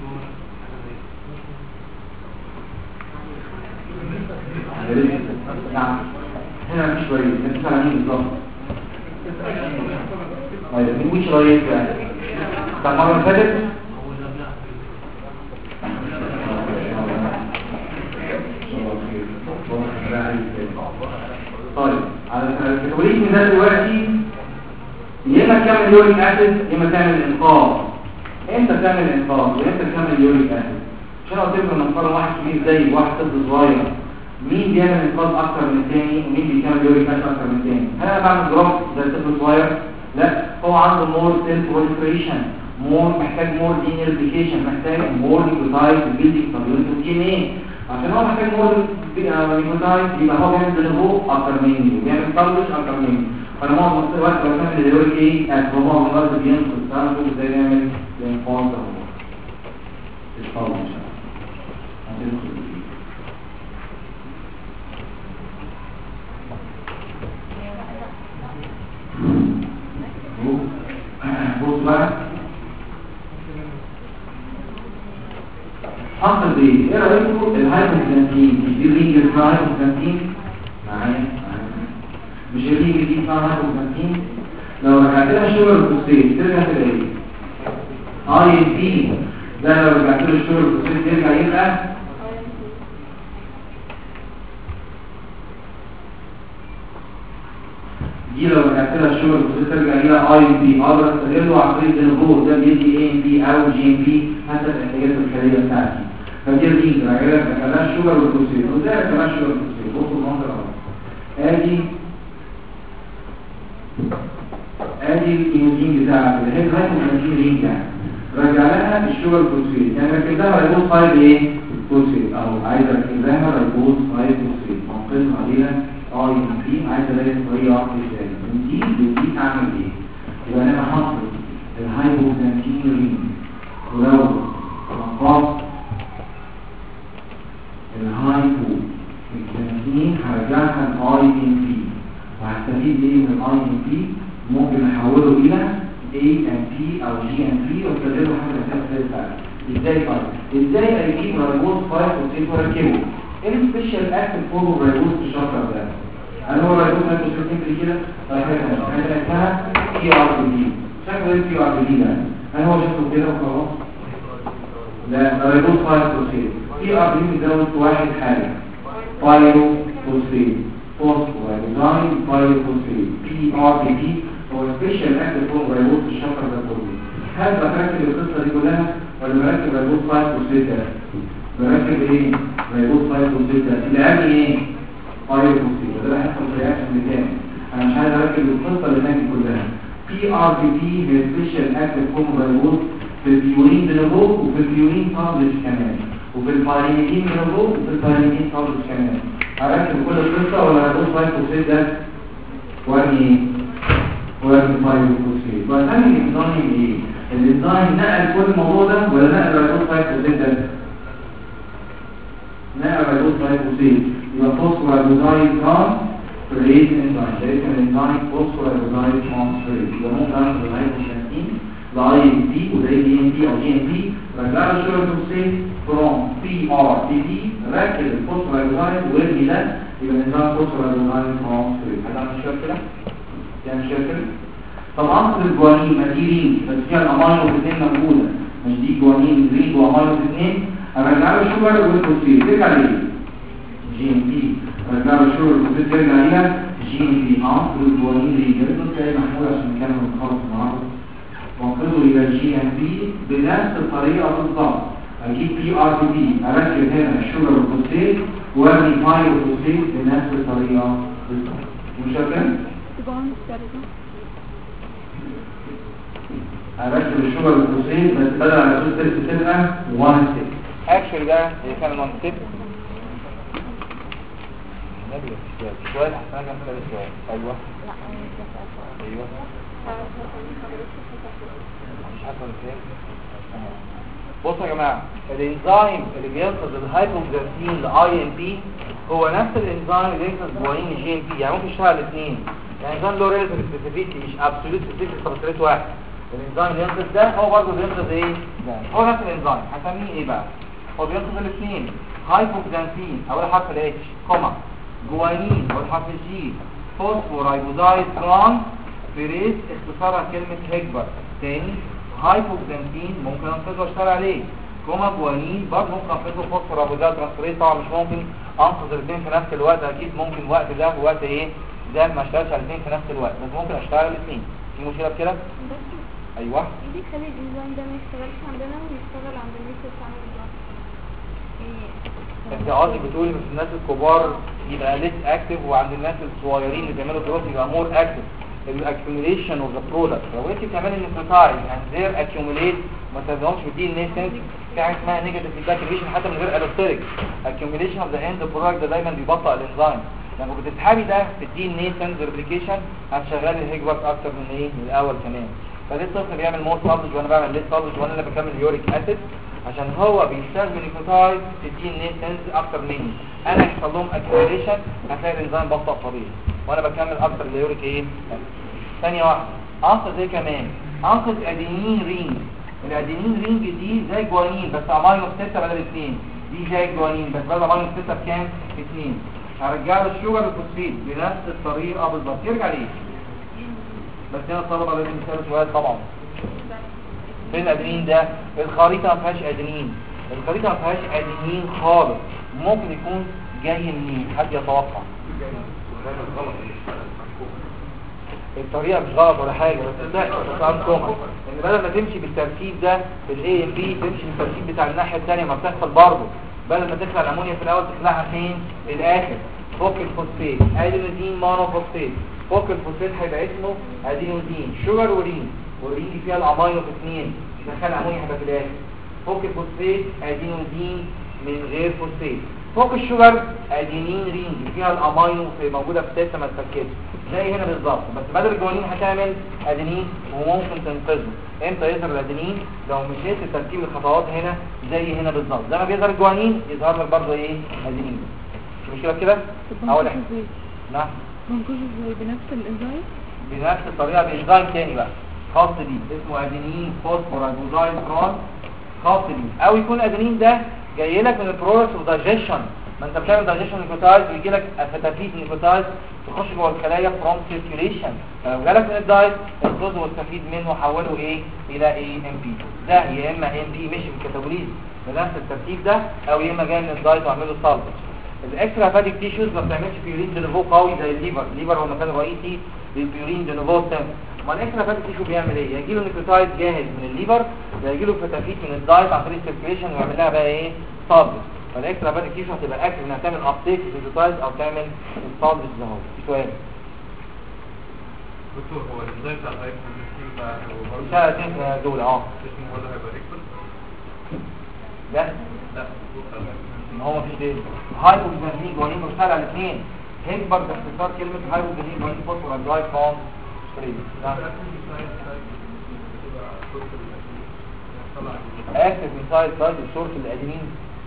سميته نعم هنا مفيش لايت انت على مين بالظبط طيب مش لايت بقى طب المره اللي فاتت طيب على الكاتابوليزم ده دلوقتي يا اما تعمل يوريك اسيد يا اما تعمل انقاذ. امتى تعمل انقاذ وامتى تعمل يوريك اسيد؟ عشان قلت لكم نختار واحد كبير زي واحد طفل صغير مين بيعمل انقاذ اكتر من الثاني ومين بيعمل يوريك اسيد اكتر من الثاني؟ هل انا بعمل جراف زي الطفل الصغير؟ لا هو عنده مور سيل بروليفريشن مور محتاج مور دينيرفيكيشن محتاج مور نيوكليوتايد بيلدينج طب دي ايه؟ عشان هو محتاج مور نيوكليوتايد يبقى هو بيعمل دينيفو اكتر مني وبيعمل كارلوش اكتر مني فانا معظم الوقت لو كان اليوريك ايه هو الوقت بينقص تعرفوا ازاي نعمل الانقاذ ده الطاوله ان شاء الله. بص بقى حصل ايه رايكم الهايبوكسانتين مش دي رينج اسمها هايبوكسانتين معايا مش الرينج دي اسمها هايبوكسانتين لو رجعت لها شغل الفوسفيت ترجع تبقى ايه اي بي ده لو رجعت له شغل الفوسفيت يرجع يبقى دي لو رجعت لها الشغل الفوسفيت ترجع الى اي بي اقدر استغله عن طريق الجلوكوز ده بيدي اي ام بي او جي ام بي حسب الاحتياجات الخليه بتاعتي فدي الرينج رجعت لها الشغل الفوسفيت وازاي رجعت لها الشغل الفوسفيت بصوا المنظر اهو ادي الانزيم بتاعك اللي هي الهايبوكسانتين رينج يعني رجع لها الشغل الفوسفيت يعني ركب لها ريبوز 5 ايه فوسفيت اهو عايز اركب لها ريبوز 5 فوسفيت منقذها عليها اي ام بي عايز الاقي الطريقه ازاي دي اعمل ايه يبقى انا هحط الهايبوكسانتين رينج ولو نقصت الهايبوكسانتين هرجعها الاي ام بي وهستفيد ايه من الاي ام بي ممكن احوله الى AMP او GMP واستخدمه حاجه اساسيه ازاي اجيب رايبوز 5 فوسفيت واركبه؟ ايه السبيشال اكتيف فورم رايبوز في الشفره ده؟ انا هو رايبوز ما بيشوفني كده احنا اسمها بي ار بي. شكله ايه بي ار بي ده؟ انا هو شكله كده وخلاص. لا رايبوز 5 فوسفيت. بي ار بي بيزود واحد حاجه بايرو فوسفيت فوسفورايبوزايد بايرو فوسفيت بي ار بي هو سبيشال اكتيف فورم رايبوز في الشفره ده كله. هل بركب القصه دي كلها ولا بركب رايبوز 5 فوسفيت ده؟ بركب ايه؟ رايبوز 5 فوسفيت ده اللي عامل ايه؟ بايرو فوسفيت. ده هيحصل رياكشن بتاعي. انا مش عايز اركب القصه اللي هناك كلها. بي ار بي بي هي سبيشال اكتيف فورم رايبوز في البيورين بنبوك وفي البيورين كابلج كمان وفي البايرينين بنبوك وفي البايرينين كابلج كمان. هركب كل القصه ولا رايبوز 5 فوسفيت ده؟ وارمي بايرو فوسفيت. وثاني الانزيم ايه؟ الانزيم نقل كل الموضوع ده ولا نقل رايبوز 5 فوسفيت ده؟ نقل رايبوز 5 فوسفيت. يبقى فوسفورايبوزايد ترانسفيريز انزيم. ده اسمه الانزيم فوسفورايبوزايد ترانسفيريز. يبقى ممكن اعمل الهايبوشانتين لاي ام بي وزي دي ام بي او جي ام بي رجع له شويه فوسفيت فروم بي ار بي بي ركب الفوسفورايبوزايد وارمي ده يبقى الانزيم فوسفورايبوزايد ترانسفيريز. هذا مش كده؟ يعني شايفين؟ طبعا الجوانين مديرين بس فيها الامينو الاثنين موجوده مش دي جوانين ريد وامينو الاثنين. ارجع له شوجر والفوسفيت ترجع ليه؟ جي ام بي. ارجع له شوجر والفوسفيت ترجع ليها جي ام بي. عنصر الجوانين ريد يبقى تلاقي محمول عشان نكمل ونخلص النهارده. وانقذه الى جي ام بي بنفس الطريقه بالظبط. اجيب بي ار بي بي اركب هنا الشوجر والفوسفيت وارمي مايو والفوسفيت بنفس الطريقه بالظبط. مش فاهم؟ هركب الشوجر والفوسفيت بس بدل على اساس تبقى 1 ستيب. اكشن ده كان 1 ستيب. سؤال احسن كان كده سؤال. ايوه ايوه مش عارف ازاي. بصوا يا جماعه الانزيم اللي بينقذ الهايبوكسين لاي ام بي هو نفس الانزيم اللي بينقذ جوانين جي ام بي. يعني ممكن يشتغل الاثنين. الانزيم له ريلاتيف سبيسيفيتي مش ابسولوت سبيسيفيتي سبستريت واحد. الانزيم اللي ينقذ ده هو برضه بينقذ ايه؟ ده هو نفس الانزيم. هسميه ايه بقى؟ هو بينقذ الاثنين. هايبوكسين اول حرف الاتش كوما جوانين اول حرف الجي فوسفورايبوزايد ترانسفيريز اختصارها كلمه هيجبر. تاني هايبوكسين ممكن انقذه واشتغل عليه كوما جوانين برضه ممكن انقذه فوسفورايبوزايد ترانسفيريز. طبعا مش ممكن انقذ الاثنين في نفس الوقت. اكيد ممكن وقت ده ووقت ايه ده ما اشتغلش على الاثنين في نفس الوقت بس ممكن اشتغل الاثنين. في مشكله في كده؟ ايوه دي خلي الانزيم ده ما يشتغلش عندنا ويشتغل عند الناس اللي بتعمل بالظبط. انت قصدي بتقولي ان الناس الكبار يبقى ليس اكتف وعند الناس الصغيرين اللي بيعملوا دراسه يبقى مور اكتف. الاكيوميليشن اوف ذا برودكت لو انت بتعملي نيوكليوتايد اند زير اكيوميليت ما تستخدمهمش في الدي ان اي سنس في حاجه اسمها نيجاتيف فيدباك ريليشن حتى من غير الستريك. اكيوميليشن اوف ذا اند برودكت ده دايما بيبطئ الانزيم. لما بتسحبي ده في الدي ان اي سنس ريبليكيشن هتشغلي الهيجبر اكتر من ايه من الاول كمان. فليه الطفل بيعمل مور سابلج وانا بعمل ليه سابلج وانا اللي بكمل يوريك اسيد عشان هو بيستخدم النيوكليوتايد في الدي ان اي سنس اكتر مني. انا هيحصل لهم اكيوميليشن هتلاقي الانزيم بطأ طبيعي وانا بكمل اكتر اليوريك ايه. ثانيه واحده انقذ ايه كمان؟ انقذ ادينين رينج. الادينين رينج دي زي جوانين بس امينو 6 بدل 2. دي زي جوانين بس بدل امينو 6 بكام؟ 2. هرجع له الشوجر والفوسفيت بنفس الطريقه بالظبط. يرجع ليه؟ بس هنا الطلبه لازم يسالوا سؤال طبعا. فين الادينين ده؟ الخريطه ما فيهاش ادينين. الخريطه ما فيهاش ادينين خالص. ممكن يكون جاي منين؟ حد يتوقع؟ الطريقه مش غلط ولا حاجه بس بتحصل كومن ان بدل ما تمشي بالترتيب ده في الاي ام بي تمشي بالترتيب بتاع الناحيه الثانيه ما بتحصل برضه. بدل ما تخلع الامونيا في الاول تخلعها فين؟ في الاخر. فوق الفوسفيت ادينوزين مونوفوسفيت. فوق الفوسفيت هيبقى اسمه ادينوزين شوجر ورين والرين فيها الامينو في 2 دخل الامونيا هيبقى في الاخر. فوق الفوسفيت ادينوزين من غير فوسفيت. فوق الشوجر ادينين رينج فيها الامينو في موجوده في 6 ما تفكتش زي هنا بالظبط بس بدل الجوانين هتعمل ادينين وممكن تنقذه. امتى يظهر الادينين؟ لو مشيت ترتيب الخطوات هنا زي هنا بالظبط زي ما بيظهر الجوانين يظهر لك برضه ايه ادينين. مش مشكله كده؟ اول حاجه نعم منقذه ازاي؟ بنفس الانزيم بنفس الطريقه بانزيم تاني بقى خاص بيه اسمه ادينين فوسفورايبوزايد خاص بيه، او يكون الادرينالين ده جاي لك من البروسس اوف دايجيشن، ما انت بتعمل دايجيشن نيكوتايد ويجي لك فتافيت نيكوتايد تخش جوه الخلايا فروم سيركيوليشن، فلو جالك من الدايت الجزء والتفيد منه حوله ايه الى ايه ام بي، ده يا اما ام بي مشي في الكاتابوليزم بنفس الترتيب ده، او يا اما جاي من الدايت وعمل له سالفج. الاكسترا هيباتيك تيشوز ما بتعملش بيورين دينوفو قوي زي الليفر، الليفر هو المكان الرئيسي للبيورين دينوفو تام. ما الاكسترا هيباتيك تيشو بيعمل ايه؟ يجي له نيكوتايد جاهز من الليفر، يجي له فتافيت من الدايت عن طريق السيركيوليشن ويعمل لها بقى ايه سالفج. فالاكسترا هيباتيك تيشو هتبقى اكتف انها تعمل ابتيك للنيكوتايد او تعمل سالفج ده. هو في سؤال دكتور، هو الانزيم بتاع الهايبوجليسيميا ده هو برضه ساعتين دول اسمه ولا هيبقى ريكتور؟ لا لا ان هو مفيش ديل. هايبوجليسيميك جوانين مرسله على الاثنين. هيكبر باختصار كلمه هايبوجليسيميك جوانين فوسفور اندرايد فورم ستريم. اكتف ميثايل سايد الشورت الادينين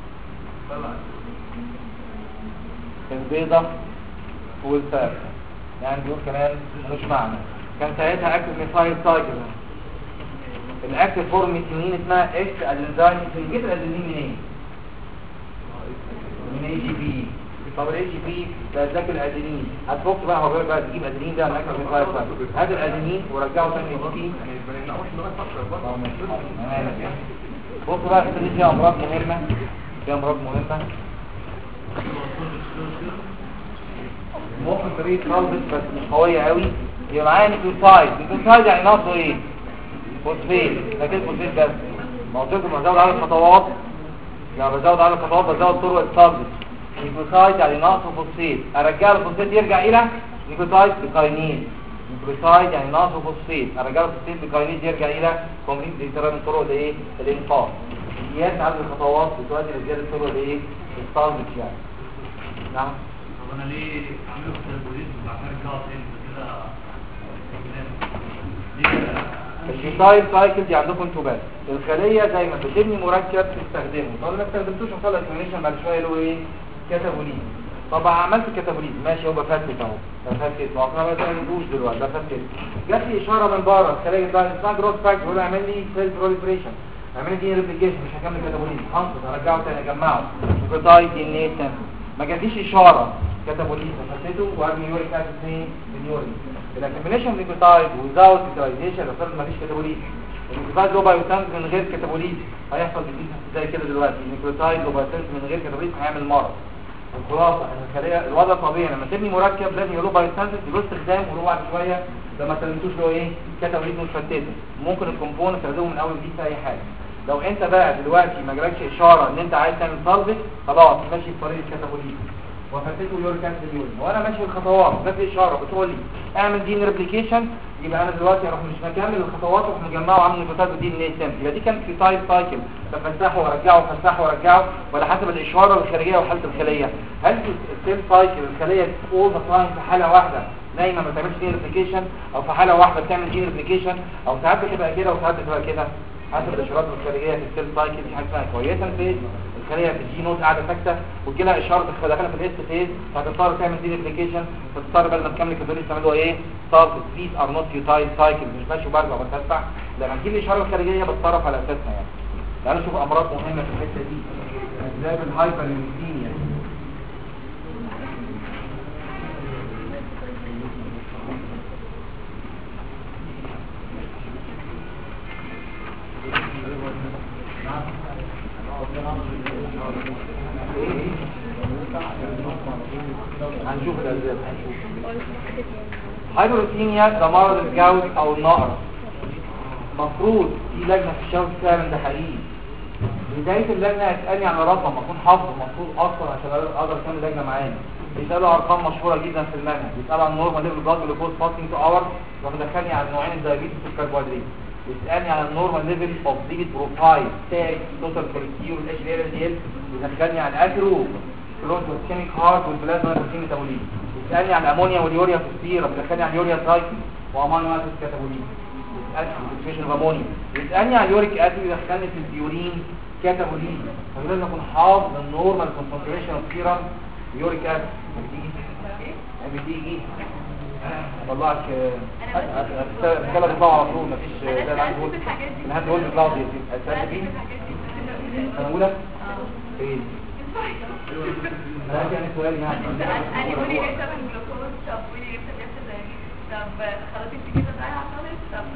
البيضة والفاق، يعني دول كمان مش معنى. كان ساعتها اكتف ميثايل سايد الاكتف فورم ميثيونين اسمها اكس ادينزاين. جبت الادينين منين؟ من اي جي بي. طب الاي جي بي ده ذاك الادينين هتفك بقى، هو بقى تجيب ادينين ده الاكتف ميثايل سايد، هات الادينين ورجعه تاني اي جي بي. بص بقى الحته دي فيها امراض مهمه، فيها امراض مهمه. ممكن طريقه خالص بس مش قويه قوي. يبقى معايا نيكلوتايد. نيكلوتايد يعني ناقصه ايه؟ فوسفيت. لكن فوسفيت بس ما قلت لكم بزود على الخطوات، يعني بزود على الخطوات بزود طرق التارجت. نيكلوتايد يعني ناقصه فوسفيت، ارجع له الفوسفيت يرجع الى نيكلوتايد بكاينيز. نيكلوتايد يعني ناقصه فوسفيت، ارجع له الفوسفيت بكاينيز يرجع الى كومبليت. دي ترى من طرق الايه؟ الانفاق. زياده عدد الخطوات بتؤدي لزياده طرق الايه؟ التارجت يعني. نعم. طب انا ليه اعمله كاتابوليزم عشان ارجعه تاني كده؟ الفيتايل سايكل دي عندكم انتوا بس. الخليه زي ما بتبني مركب تستخدمه، طب ما استخدمتوش وصل اكسبريشن بعد شويه له ايه؟ كاتابوليزم. طب عملت كاتابوليزم ماشي، هو بفتت اهو بفتت واقرا ما تعملوش دلوقتي بفتت. جات لي اشاره من بره الخليه بتاعت اسمها جروث فاكتور، يقول اعمل لي سيل بروليفريشن، اعمل لي دي ريبليكيشن، مش هكمل كاتابوليزم هنقص ارجعه تاني اجمعه فيتايل دي ان ايه تاني. ما جاتليش اشاره كاتابوليزم ففتته وارمي يوريك اسيد فين؟ باليورين. الاكيميليشن نيكوتايد وزاوت يوتيلايزيشن افترض مفيش كاتابوليزم. النيكوتايد لو بايوتانز من غير كاتابوليزم هيحصل جديد زي كده دلوقتي. النيكوتايد لو بايوتانز من غير كاتابوليزم هيعمل مرض. الخلاصه ان الخليه الوضع الطبيعي لما تبني مركب لازم يقولوا بايوتانز له استخدام، ولو بعد شويه لما استخدمتوش له ايه؟ كاتابوليزم متفتته. ممكن الكومبوننت تستخدمه من اول جديد في اي حاجه. لو انت بقى دلوقتي ما جالكش اشاره ان انت عايز تعمل سالفج، خلاص ماشي في طريق الكاتابوليزم وفتته يوريك اسيد اليورين، وانا ماشي في الخطوات نفس اشاره بتقول لي اعمل دي ريبليكيشن، يبقى انا دلوقتي اروح مش مكمل الخطوات واروح مجمعه وعامل نيكوتايد ودي ان ايه سم. يبقى دي كانت في تايب سايكل بفتحه وارجعه وفتحه وارجعه، ولا حسب الاشاره الخارجيه وحاله الخليه. هل في السيل سايكل الخليه اول ذا تايم في حاله واحده نايمه ما بتعملش دي ريبليكيشن، او في حاله واحده بتعمل دي ريبليكيشن، او ساعات بتبقى كده وساعات بتبقى كده حسب الاشارات الخارجيه في السيل سايكل. دي حاجه اسمها كويسه فيز الخليه في الجي نوت قاعده ساكته وكده اشاره دخلنا في الاس فيز، فهتضطر تعمل دي ريبليكيشن، فتضطر بدل ما تكمل الكاتابوليزم تعملوا ايه؟ ستارت ذيس ار نوت يوتايل سايكل، مش ماشي وبرجع وبتدفع. لما تجيب الاشاره الخارجيه بتتصرف على اساسها يعني. تعالوا نشوف امراض مهمه في الحته دي. اسباب الهايبرليوكيميا. هنشوف الاسباب. هايبرليوكيميا ده مرض الجوز او النقرس. مفروض في لجنه في الشوز فعلا ده حقيقي. بدايه اللجنه هتسالني عن رقم اكون حافظه المفروض اصلا عشان اقدر اكمل اللجنه معانا. بيسالوا ارقام مشهوره جدا في المنهج، بيسالوا عن نورمال ليفل بلاد جلوكوز فاستنج تو اور، ومدخلني على نوعين الدايابيتس والكربوهيدرات. بيسالني على النورمال ليفل اوف ليبيد بروفايل تاج توتال كوليسترول اتش دي ال دي ال، بيدخلني على الاثرو كلوزوسكيميك هارت والبلازما بروتين ميتابوليزم. بيسالني عن الامونيا واليوريا في السيرم، بيدخلني على اليوريا سايكل وامينو اسيد كاتابوليزم. بيسالني عن الامونيا، بيسالني عن اليوريك اسيد، بيدخلني في البيورين كاتابوليزم. فلازم اكون حافظ النورمال كونسنتريشن اوف سيرم يوريك اسيد. بتيجي طلعك الكلام بتاعه على طول مفيش ده الهاند هولد بتاعه دي اساسي. سنه اولى فين ده يعني سؤال يعني انا قولي ليه طب الجلوكوز طب قولي ليه بتحصل زي طب خلاص انت كده بقى عطلت طب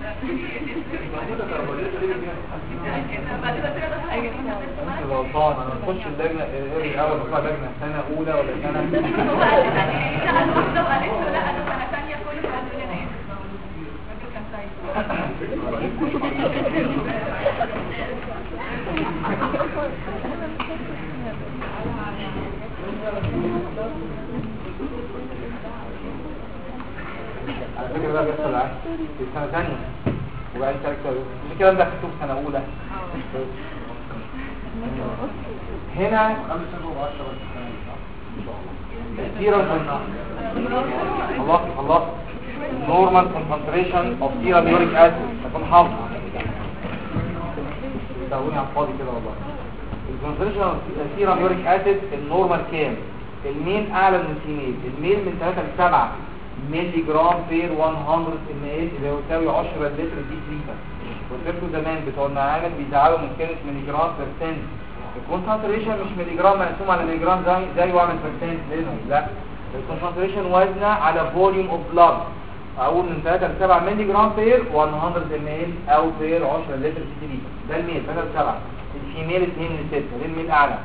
غلطان انا بخش اللجنه ايه الاول بطلع لجنه سنه اولى ولا سنه هو قال لي لا انا واحده وقالت له لا انا سنه ثانيه كله قال لي انا الراجل كان على فكره ده بيحصل عادي في سنه ثانيه وبعدين ثالثه مش الكلام ده مكتوب سنه اولى هنا خلاص normal concentration of serum uric acid تكون حافظ تدوني على الفاضي كده والله الكونسنتريشن of serum uric acid النورمال كام الميل اعلى من الفيميل الميل من 3 ل 7 ملي جرام بير 100 ml اللي يساوي 10 لتر دي لتر وصلتوا زمان بتوع المعامل بيزعلوا من كلمه ملي جرام برسنت الكونسنتريشن مش ملي جرام مقسوم على ملي جرام زي واعمل برسنت لا الكونسنتريشن وزنه على فوليوم اوف بلاد اقول من 3 ل 7 ملي جرام بير 100 ml او بير 10 لتر دي لتر ده الميل 3 ل 7 الفيميل 2 ل 6 ده الميل اعلى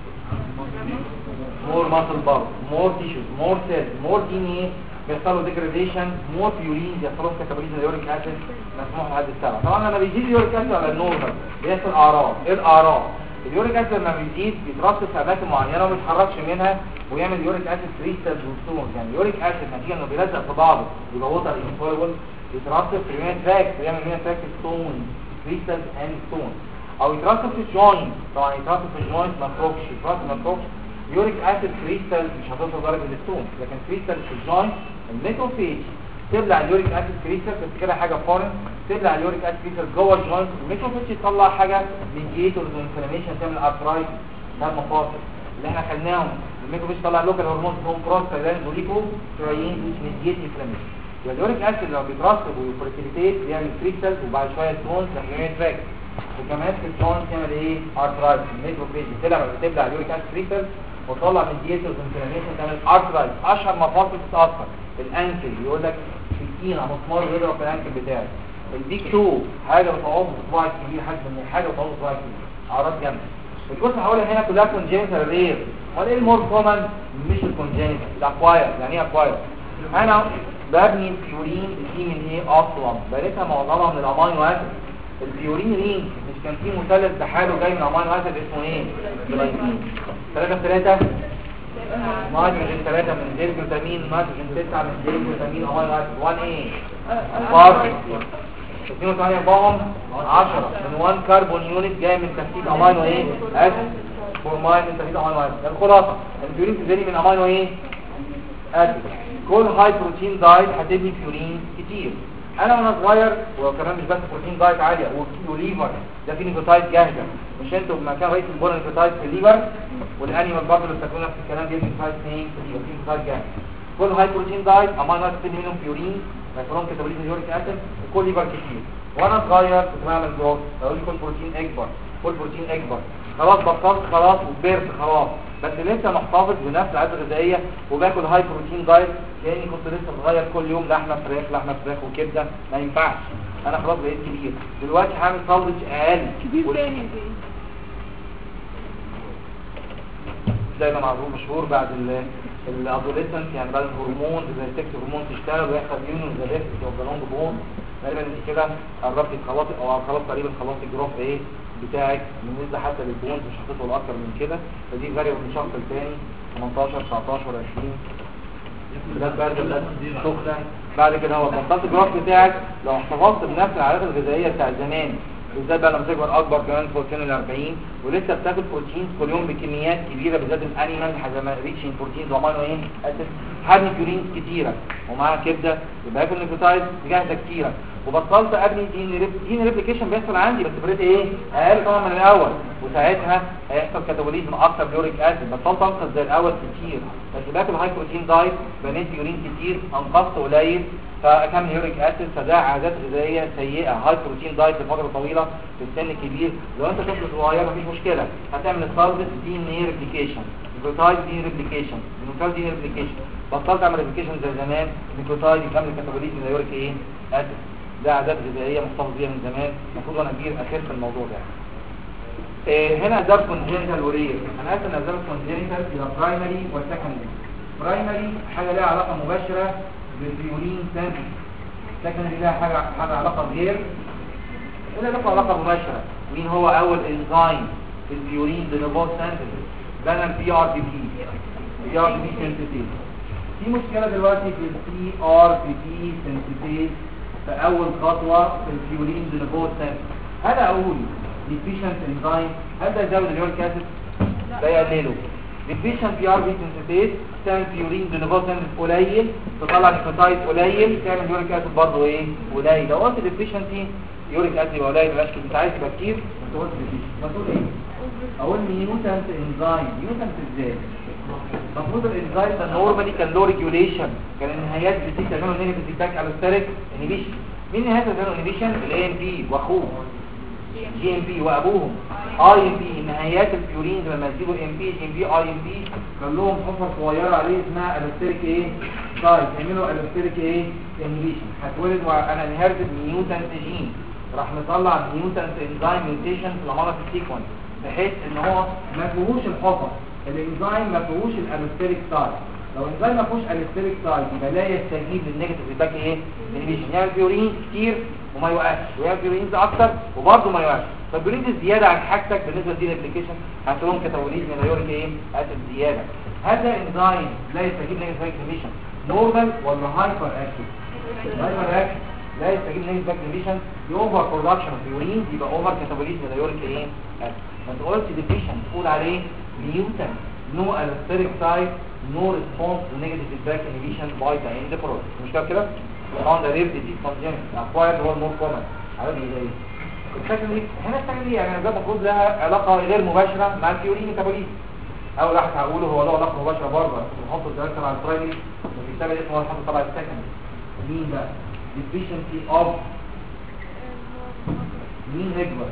مور ماسل بار مور تيشوز مور سيلز مور دي ان ايه بيحصلوا ديجراديشن مور بيورين بيحصلوا كاتابوليزم اليوريك اسيد مسموح لحد السبعه طبعا لما بيزيد اليوريك اسيد على النورمال بيحصل اعراض ايه الاعراض اليوريك اسيد لما بيزيد بيترسب في اماكن معينه وما بيتحركش منها ويعمل يوريك اسيد كريستالز وستونز يعني اليوريك اسيد نتيجه انه بيلزق في بعضه يبقى ووتر انسوليبل بيترسب في المينا تراك ويعمل مينا تراك ستون كريستالز اند ستون او يترسب في الجوينت طبعا يترسب في الجوينت ما تخرجش يترسب ما تخرجش يوريك اسيد كريستالز مش هتوصل درجه الستون لكن كريستالز في الجوينت الميكروفيج تبلع اليوريك اسيد كريستال بس كده حاجه فورن تبلع اليوريك اسيد كريستال جوه الجوينت الميكروفيج يطلع حاجه ميديتورز انفلاميشن تعمل ارثرايتس ده المفاصل اللي احنا خدناهم الميكروفيج يطلع لوكال هرمون اسمهم بروستاجلاندين وليكو ترايين ميديت انفلاميشن اليوريك اسيد لو بيترسب ويبريسيبيتيت بيعمل كريستال وبعد شويه ستونز تحميل تراك وكمان في الجوينت يعمل ايه ارثرايتس الميكروفيج تبلع اليوريك اسيد كريستال وطلع ميديتورز انفلاميشن تعمل ارثرايتس اشهر مفاصل تتاثر الانكل يقول لك سكينه مسمار يضرب في الانكل بتاعك البيك 2 حاجه بتعوض صباعك كبير حاجه بتعوض صباعك كبير اعراض جامده الجزء حوالي هنا كلها كونجينيتال رير وايه المور كومن مش الكونجينيتال الاكواير يعني ايه اكواير انا ببني البيورين دي من ايه اصلا بنيتها معظمها من الامينو اسيد البيورين رينج مش كان فيه مثلث بحاله جاي من امينو اسيد اسمه ايه جلايسين 3 نيتروجين 3 من زيت جلوتامين نيتروجين 9 من زيت جلوتامين امينو اسيد 1 ايه فار 2 بهم 10 من 1 كربون يونت جاي من تركيب امينو ايه اسيد فورماين من تركيب امينو اسيد الخلاصه البيورين بتبني من امينو ايه اسيد كل هاي بروتين دايت هتبني بيورين كتير انا وانا صغير وكمان مش بس بروتين دايت عاليه وليفر ده فيه نيكوتايد جاهزه مش انتوا بمكان رئيس البون نيكوتايد في الليفر والانيمال برضه اللي بتاكلوا نفس الكلام دي نيكوتايد اثنين في الليفر فيه نيكوتايد جاهز كل هاي بروتين دايت امينو اسيد منهم بيورين مايكرون كاتابوليزم يوريك اسيد كل ليفر كتير وانا صغير كنت بعمل جروث بقول لي كل بروتين اكبر كل بروتين اكبر خلاص بطلت خلاص وكبرت خلاص بس لسه محتفظ بنفس العادة الغذائيه وباكل هاي بروتين دايت كاني كنت لسه صغير كل يوم لحمه فراخ وكبده ما ينفعش انا خلاص بقيت كبير دلوقتي هعمل ساندوتش اقل كبير تاني زي ما معروف مشهور بعد الادوليسنت يعني بعد الهرمون زي السكس هرمون تشتغل ويحصل يونيون زي الريسك والبالون بون تقريبا انت كده قربت تخلصي او خلاص تقريبا خلصتي الجروث ايه بتاعك بالنسبه حتى للبونز مش هتطول اكتر من كده فدي فاريبل من شخص للتاني 18 19 20 بلاد بارده بلاد سخنه بعد كده هو بطلت الجروث بتاعك لو احتفظت بنفس العادات الغذائيه بتاع زمان بالذات بقى لما تكبر اكبر كمان فوق سن ال 40 ولسه بتاكل بروتين كل يوم بكميات كبيره بالذات الانيمال حاجه ما ريتش بروتين وامينو ايه اسيد هبني بيورينز كتيره ومعاها كبده يبقى اكل نيوكليوتايد جاهزه كتيره، وبطلت ابني دي ريبليكيشن بيحصل عندي بس بريت ايه اقل طبعا من الاول، وساعتها هيحصل كاتابوليزم اكتر بيوريك اسيد، بطلت انقص زي الاول كتير، بس باكل هاي بروتين دايت بنيت بيورين كتير انقصت قليل فاكمل يوريك اسيد، فده عادات غذائيه سيئه. هاي بروتين دايت لفتره طويله في السن الكبير، لو انت طفل صغير مفيش مشكله هتعمل السالفس دي ان ريبليكيشن، نيوكليوتايد دي ريبليكيشن، نيوكليوتايد دي ريبليكيشن، بطلت اعمل ريبليكيشن زي زمان، نيوكليوتايد يكمل كاتابوليزم يوريك ايه اسيد. ده عادات غذائيه محتفظ بيها من زمان، المفروض وانا كبير اخف في الموضوع ده. هنا اسباب كونجنتال ورير، انا قلت ان اسباب كونجنتال الى برايمري وسكندري. برايمري حاجه لها علاقه مباشره بالبيورين سنتي، سكندري لها حاجه علاقه بغير ولا لها علاقه مباشره. مين هو اول انزيم في البيورين دينوبوت سنتي؟ ده البي ار بي سنتيز. في مشكله دلوقتي في البي ار بي سنتيز في اول خطوه في البيورين دينوبوت سنتي. هل اقول deficient enzyme هل ده يزود اليوريك اسيد؟ ده يقلله. deficient PRP synthase تعمل بيورين دينوبوت سنتيز قليل، تطلع نيوكليوتايد قليل، تعمل يوريك اسيد برضه ايه قليل. لو قلت deficiency يوريك اسيد يبقى قليل بلاش كده، انت عايز يبقى كتير ما تقولش deficient، ما تقول ايه؟ اقول ميوتانت انزيم. ميوتانت ازاي؟ المفروض الانزيم ده نورمالي كان له ريجوليشن، كان النهايات بتيجي تعمله نيجاتيف فيدباك الوستريك انهبيشن. مين النهايات اللي بتعمله انهبيشن؟ الاي ام بي واخوه جي ام بي وابوهم اي ام بي. نهايات البيورين لما يجيبوا ام بي جي ام بي اي ام بي كان لهم حفره صغيره عليه اسمها الوستريك ايه سايت، يعملوا الوستريك ايه انهبيشن. هتولد وانا انهرتد ميوتانت جين راح نطلع ميوتانت انزيم ميوتيشن في الاماره في السيكونس، بحيث ان هو ما فيهوش الحفر، الانزيم ما فيهوش الالوستريك سايت. لو الانزيم ما فيهوش الوستريك سايت يبقى لا يستجيب للنيجاتيف فيدباك ايه انهبيشن، يعني بيورين كتير وما يوقفش، ويعمل بيورينز اكتر وبرضه ما يوقفش. فالبيورينز زياده عن حاجتك بالنسبه لدي الابلكيشن هتقوم كاتابوليزم اليوريك ايه اسيد زياده. هذا انزيم لا يستجيب نيجاتيف انهبيشن نورمال ولا هايبر اكتيف؟ هايبر اكتيف لا يستجيب نيجاتيف انهبيشن، اوفر برودكشن اوف بيورين يبقى اوفر كاتابوليزم اليوريك ايه اسيد. ما تقولش ديفيشن تقول عليه ميوتن نو الستريك سايت نو ريسبونس تو نيجاتيف فيدباك انهبيشن باي ذا اند برودكت. مش كده؟ طبعا ده ريرتي دي كونجنت اكوايرد هو المور كومن عادي زي السكندري. هنا السكندري يعني ده المفروض لها علاقه غير مباشره مع البيورين ميتابوليزم. اول واحد هقوله هو له علاقه مباشره برضه، بنحط الدايركتور على البرايمري وفي الكتاب اسمه هو الحط طبعا السكندري. مين بقى؟ deficiency of مين هيكبر؟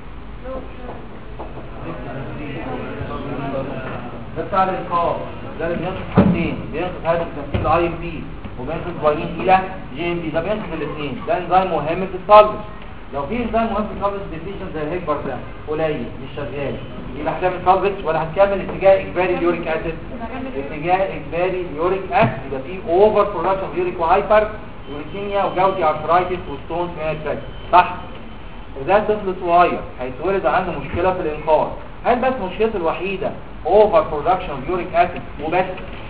ده بتاع الانقاذ، ده اللي بينقذ حاجتين، بينقذ هذا التمثيل الاي ام بي وبينقذ فيتامين الى جي ام بي، ده بينقذ الاثنين. ده انزيم مهم في الصلب. لو في انزيم مهم في الصلب ديفيشن زي الهيكبر ده قليل مش شغال، يبقى هتعمل صلبت ولا هتكمل اتجاه اجباري اليوريك اسيد؟ اتجاه اجباري اليوريك اسيد، يبقى في اوفر برودكشن اوف يوريك وهايبر يوريكيميا وجاوتي ارثرايتس وستونز في صح؟ وده طفل صغير هيتولد عنده مشكله في الانقاذ. هل بس مشكلته الوحيده اوفر برودكشن اوف يوريك اسيد وبس؟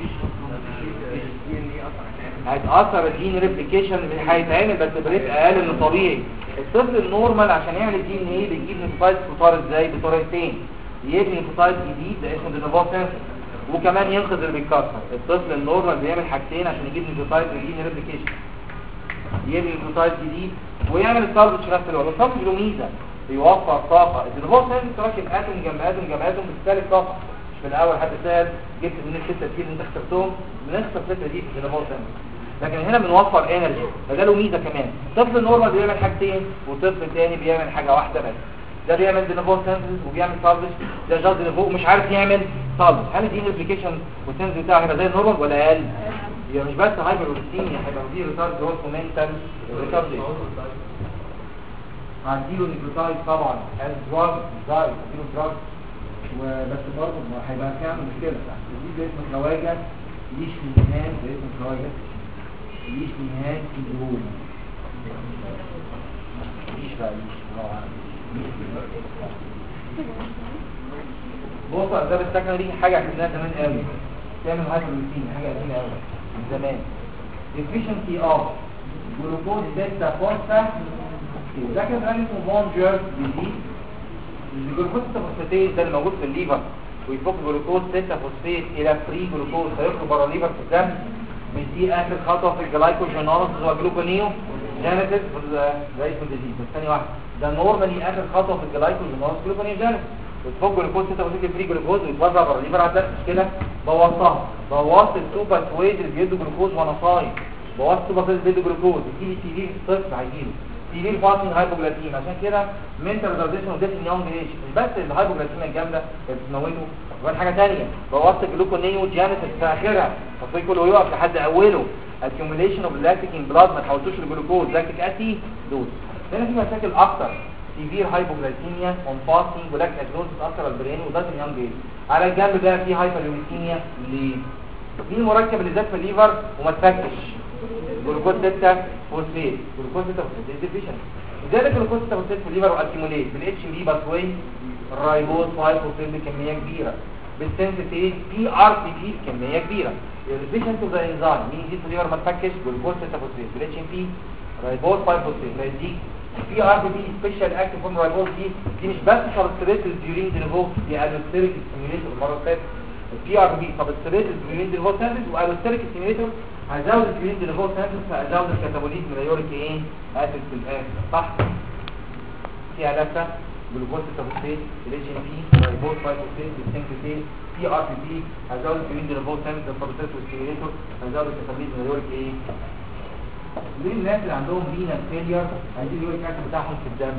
هيتاثر الجين ريبليكيشن اللي هيتعمل بس بريت اقل من الطبيعي. الطفل النورمال عشان يعمل الدي ان ايه بيجيب نيوكليوتايد كتار ازاي؟ بطريقتين، يبني نيوكليوتايد جديد ده اسمه دينوفو سنسور، وكمان ينقذ اللي بيتكسر. الطفل النورمال بيعمل حاجتين عشان يجيب نيوكليوتايد الجين ريبليكيشن، يبني نيوكليوتايد جديد ويعمل السالفج في نفس الوقت. السالفج له ميزه بيوفر طاقه. الدينوفو سنسور راكب اتوم جنب اتوم جنب اتوم بتستهلك طاقه. مش في الاول حد سال جبت من الستة كتير انت خسرتهم، بنخسر 6 دي في الدينوفو سنسور، لكن هنا بنوفر انرجي. فده له ميزه كمان. طفل نورمال بيعمل حاجتين وطفل تاني بيعمل حاجه واحده بس. ده بيعمل دينوفو سنسز وبيعمل سالفج، ده جاست دينوفو مش عارف يعمل سالفج. هل دي الابلكيشن والسنس بتاعه هيبقى زي النورمال ولا اقل؟ يبقى مش بس هايبر اورستيميا، هيبقى فيه ريتارد جروث مومنتال ريتارد. هديله نيوكليوتايد طبعا از دراج دايت، هديله دراج وبس برضه هيبقى كام مشكله. دي باسم الخواجه ليش في النهايه باسم الخواجه ليش في النهايه في الجهود ليش بقى بص اسباب السكنه دي حاجه عملناها زمان قوي، تعمل هايبر روتين حاجه قديمه قوي من زمان. efficiency of glucose beta phosphate ده كان اسمه فون جيرس ديزيز. الجلوكوز فوسفاتيز ده اللي موجود في الليفر ويفك جلوكوز 6 فوسفات الى فري جلوكوز هيخرج بره الليفر في الدم مش دي اخر خطوه في الجلايكوجينوليسيس والجلوكونيو جينيسيس ده اسمه ديزيز. بس ثانيه واحده، ده نورمالي اخر خطوه في الجلايكوجينوليسيس والجلوكونيو جينيسيس. بتفك جلوكوز 6 فري جلوكوز ويتوزع بره الليفر على الدم، مش كده؟ بوظت السوبر سويد اللي بيدوا جلوكوز وانا صايم، بوظت السوبر سويد اللي بيدوا جلوكوز، يجي سي في الطفل هيجيله سيفير فاستنج هايبوجلايكيميا. عشان كده منتال ريزرديشن وديت ان يونج ايج، مش بس الهايبوجلايكيميا الجامده اللي بتموته، كمان حاجه ثانيه بوظت الجلوكونيو جينيسيس في اخرها، التصفيق كله يقف لحد اوله، accumulation of lactic in blood ما تحولتوش لجلوكوز لاكتيك اسيد دوز. هنا في مشاكل اكتر، سيفير هايبوجلايكيميا اون فاستنج ولاكتيك اسيدوز بتاثر على البرين وديت ان يونج ايج. على الجنب ده في هايبريوريثيميا. ليه؟ مين المركب اللي زاد في الليفر وما اتفكش؟ جلوكوز 6 فوسفيت. جلوكوز 6 فوسفيت ديفيشن. ازاي الجلوكوز 6 فوسفيت في الليفر واكيموليت بالاتش ام بي باثوي الرايبوز 5 فوسفيت بكميه كبيره، بالسنسيتيف بي ار بي بي بكميه كبيره. الديفيشن تو ذا انزيم مين يزيد في الليفر ما اتفكش؟ جلوكوز 6 فوسفيت بالاتش ام بي رايبوز 5 فوسفيت. فدي بي ار بي بي سبيشال اكتيف فورم رايبوز دي مش بس سبستريت الديورين دينيفو، دي الوستيريك ستيميوليتور المره اللي فاتت. البي ار بي سبستريت الديورين دينيفو سيرفيس والوستيريك ستيميوليتور هزود الديورين دينيفو سيرفيس فازود الكاتابوليزم اليوريك ايه اسيد في الاخر، صح؟ في علاقه جلوكوز 6 فوسفيت الاتش ام بي رايبوز 5 فوسفيت بالسنسيتيف بي ار بي بي هزود الديورين دينيفو سيرفيس سبستريت والستيميوليتور هزود الكاتابوليزم اليوريك ايه. دول الناس اللي عندهم رينال فيلير هيجي اليوريك اسيد بتاعهم في الدم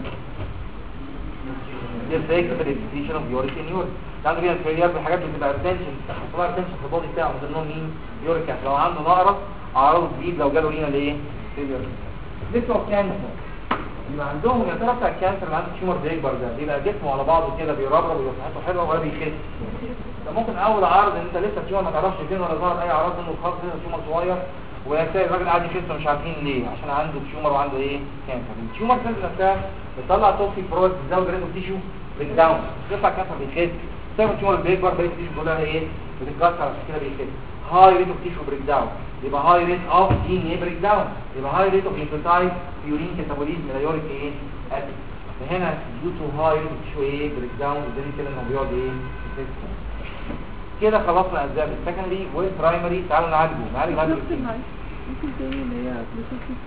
دي فيك في الاكسكريشن اوف يوريك ان يوريك. عنده رينال فيلير بحاجات بتبقى اتنشن طبعا اتنشن في البودي بتاعه من ضمنهم مين؟ يوريك اسيد. لو عنده نقرس اعراضه تزيد لو جاله رينال ايه؟ فيلير. بتوع كانسر اللي عندهم يا ترى بتاع الكانسر اللي عنده تيومر بيكبر ده بيبقى جسمه على بعضه كده بيربرب ويبقى صحته حلوه ولا بيخس. ده ممكن اول عرض ان انت لسه التيومر ما تعرفش فين ولا ظهر اي اعراض منه خالص، لسه تيومر صغير وهتلاقي الراجل قاعد يخس مش عارفين ليه، عشان عنده تيومر وعنده ايه؟ كانسر. التيومر سيلز نفسها بتطلع توكسيك برود بتزود ريت اوف تيشو بريك داون، بتطلع كانسر بيخس. بسبب التيومر بيكبر بقيه التيشو كلها ايه؟ بتتكسر عشان كده بيخس. هاي ريت اوف تيشو بريك داون يبقى هاي ريت اوف دي ان ايه بريك داون، يبقى هاي ريت اوف انفلتايد يورين كاتابوليزم اليوريك ايه؟ اسيد. فهنا ديو تو هاي ريت اوف تيشو ايه؟ بريك داون زي كده انه بيقعد ايه؟ يخس. كده خلصنا اسباب السكندري والبرايمري. تعالوا نعالج الهايبوكسيميا. ممكن تاني اللي هي بلوكوز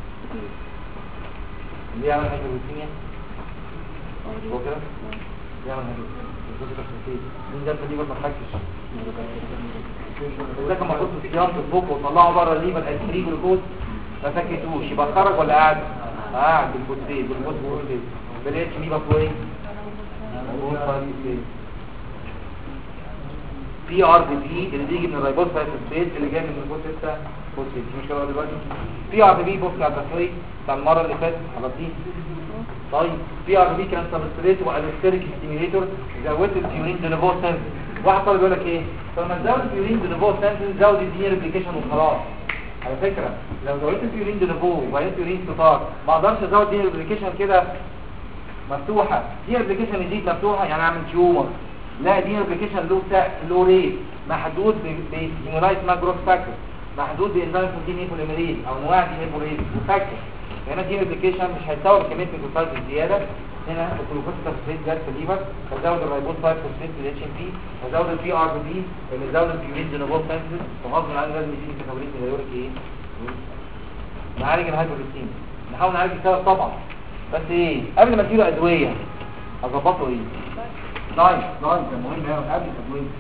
اللي يعمل هايبوكسيميا هو كده يعمل هايبوكسيميا. مين ده في الليفر ما حكش؟ ده كان المفروض في صيانه الفوق وطلعوا بره الليفر الفري جلوكوز ما سكتوش، يبقى خرج ولا قاعد؟ قاعد بالفوسفيت بالفوسفيت بالاتش مي باثوي بي ار بي بي اللي بيجي من الرايبوز فوسفيت اللي جاي من الجلوكوز 6 فوسفيت. مش كده دلوقتي بي ار بي بص على التسويق بتاع المره اللي فاتت حضرتيه. طيب بي ار بي كان سبستريت والستيريك ستيميوليتور زودت التيورين دينيفو سنس. واحد طالب يقول لك ايه؟ طب ما تزود التيورين دينيفو سنس زود الدي ريبليكيشن وخلاص. على فكره لو زودت التيورين دينيفو وبعدين التيورين ستار ما اقدرش ازود دي ريبليكيشن كده مفتوحه. دي ريبليكيشن يزيد مفتوحه يعني اعمل تيومر. لا دي ريبليكيشن لو ريت محدود بهيمولايت ماجروس فاكتور، محدود بانزيم دي بوليميريز او انواع دي بوليميريز وفاكتور. هنا دي ريبليكيشن مش هيساوي كميه الجلوكوز الزياده. هنا الجلوكوز فوسفيت زاد في الليفر فزود الرايبوز 5 فوسفيت في الاتش ام بي فزود البي ار بي بي اللي زود البيورين دينوفو سنسز وغصب عنه لازم يزيد الكاتابوليزم اليوريك ايه. نعالج الهايبوكسيميا نحاول نعالج السبب طبعا، بس ايه قبل ما تجيله ادويه اظبطه ايه؟ دايت ده مهم قوي قبل الادويه.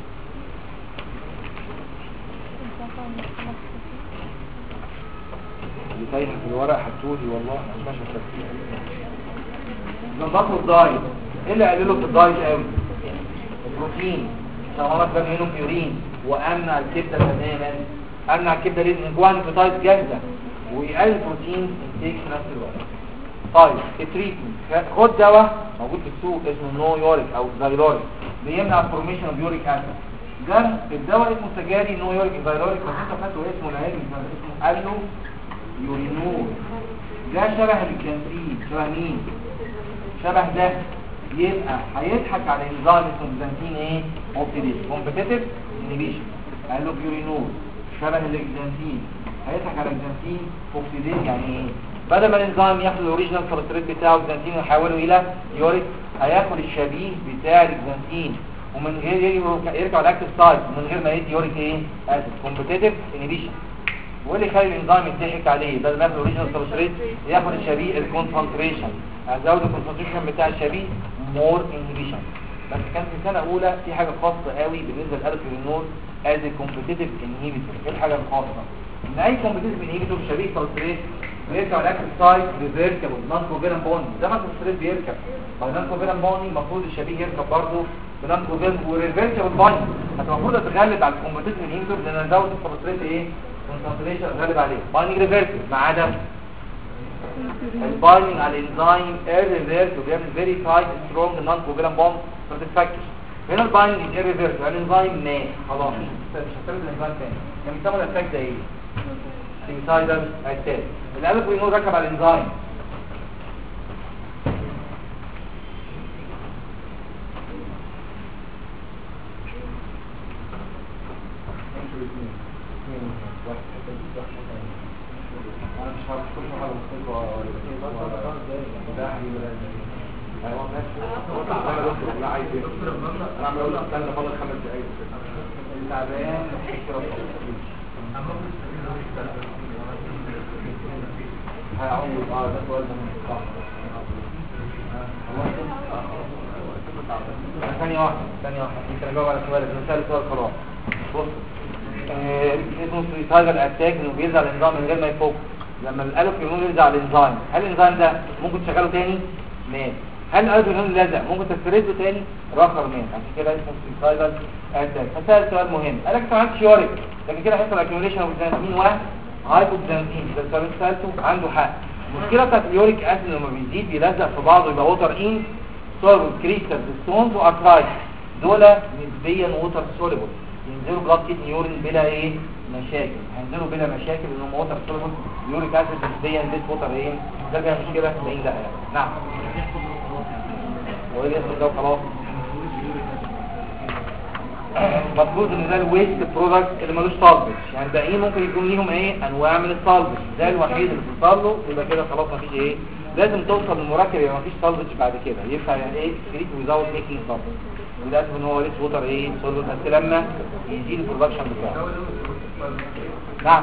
اللي تايه في الورق حطولي والله مش متفكر. نظبطوا الدايت. ايه اللي قلله في الدايت قوي؟ البروتين سواء كان منه بيورين وامنع الكبده تماما. امنع الكبده ليه؟ لان جواها نيوكليوتايد جاهزه ويقلل البروتين انتيك في نفس الوقت. طيب التريتمنت خد دواء موجود في السوق اسمه نو يوريك او زايلوريك بيمنع الفورميشن اوف يوريك اسيد. ده الدواء اسمه سجاري نو يوريك زايلوريك بس انت فاكره اسمه العلمي اسمه الو يورينول. ده شبه الجنسين. شبه مين؟ شبه ده. يبقى هيضحك على انزيم اسمه جنسين ايه؟ اوكسيديز كومبيتيتيف انهبيشن. الو يورينول شبه الجنسين هيضحك على الجنسين اوكسيديز. يعني ايه؟ بدل ما الانزيم ياخد الاوريجينال سبستريت بتاعه الجنسين ويحوله الى يوريك هياخد الشبيه بتاع الجنسين ومن غير يرجع الاكتيف سايت ومن غير ما يدي يوريك ايه؟ اسيد كومبيتيتيف انهبيشن. واللي يخلي الانزيم يضحك عليه بدل ما ياخد اوريجينال سبستريت ياخد الشبيه الكونسنتريشن، ازود الكونسنتريشن بتاع الشبيه مور انهبيشن. بس كان في سنه اولى في حاجه خاصه قوي بالنسبه للالوفينول از كومبيتيتيف انهبيتور. ايه الحاجه الخاصه؟ ان اي كومبيتيتيف انهبيتور شبيه سبستريت بيركب على الاكتيف سايت ريفيرسبل نون كوفالنت بوند زي ما السبستريت بيركب نون كوفالنت بوند، المفروض الشبيه يركب برضه بنون كوفالنت وريفيرسبل بوند. المفروض اتغلب على الكومبيتيتيف انهبيتور لان ازود السبستريت ايه كونسنتريشن غالب عليه بايندينج ريفيرسبل مع عدم البايندينج على الانزيم الريفيرس وبيعمل فيري تايت سترونج نون كوفالنت بوند ساتسفاكتوري. هنا البايندينج الريفيرس على الانزيم مات خلاص مش هتستخدم الانزيم تاني. كان بيسموا الافكت ده ايه؟ سيميسايدال اتاك. الالوفينول ركب على الانزيم ثانية واحدة يمكن اجاوب على سؤالك مثال سؤال خلاص. بص اسمه سويسايدال اتاك انه بيرجع الانزيم من غير ما يفك. لما الالوفينول يرجع على الانزيم هل الانزيم ده ممكن تشغله تاني؟ مات. هل الالوفينول لزق ممكن تفرزه تاني؟ رخر مات. عشان كده اسمه سويسايدال اتاك. فسأل سؤال مهم قال لك انت معاك شيوريك لكن كده هيحصل اكيوميليشن اوف زانتين وهايبوكسانتين. ده السؤال اللي سالته عنده حق. المشكله بتاعت اليوريك اسيد لما بيزيد بيلزق في بعضه يبقى ووتر ان سوليبل كريستالز ستونز وارترايت دول نسبيا ووتر سوليبل ينزلوا بلاد كيدني يورين بلا ايه مشاكل. هينزلوا بلا مشاكل لانهم ووتر سوليبل يوريك اسيد نسبيا بيت ووتر ايه ده كده مشكله باين ده يعني. نعم هو ده ده خلاص مفروض ان ده الويست برودكت اللي ملوش سالفج يعني الباقيين ممكن يكون ليهم ايه انواع من السالفج. ده الوحيد اللي بيوصل له يبقى كده خلاص مفيش ايه لازم توصل للمركب يبقى مفيش سالفج بعد كده ينفع يعني ايه سكريت ويزاوت ميكينج سالفج. ولازم ان هو ليس ووتر ايه سوليد بس لما يزيد البرودكشن بتاعه. نعم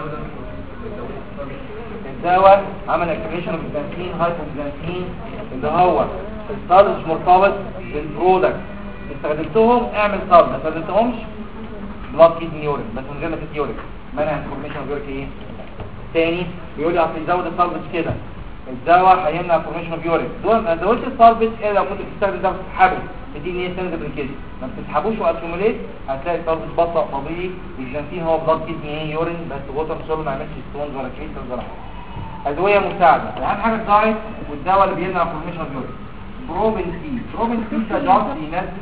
الدواء عمل اكتيفيشن اوف بنزين هايبوكسانتين اللي هو السالفج مرتبط بالبرودكت. استخدمتهم اعمل صاب ما استخدمتهمش بلاد كيدني يورين بس من غير ما تدي يورين منع الفورميشن يوريك ايه تاني بيقول لي اصل يزود السالفج كده الدواء هيمنع الفورميشن اوف يورين دول ما زودتش السالفج الا لو كنت بتستخدم ده بتسحبه تديني ايه سنه بالكده ما بتسحبوش واكيوميليت هتلاقي السالفج بطأ طبيعي والجنسين هو بلاد كيدني ايه يورين بس ووتر سولو ما عملش ستونز ولا كريستالز ولا حاجه. ادويه مساعده اهم حاجه الدايت والدواء اللي بيمنع الفورميشن اوف يورين. بروبين سي ده جاست بينزل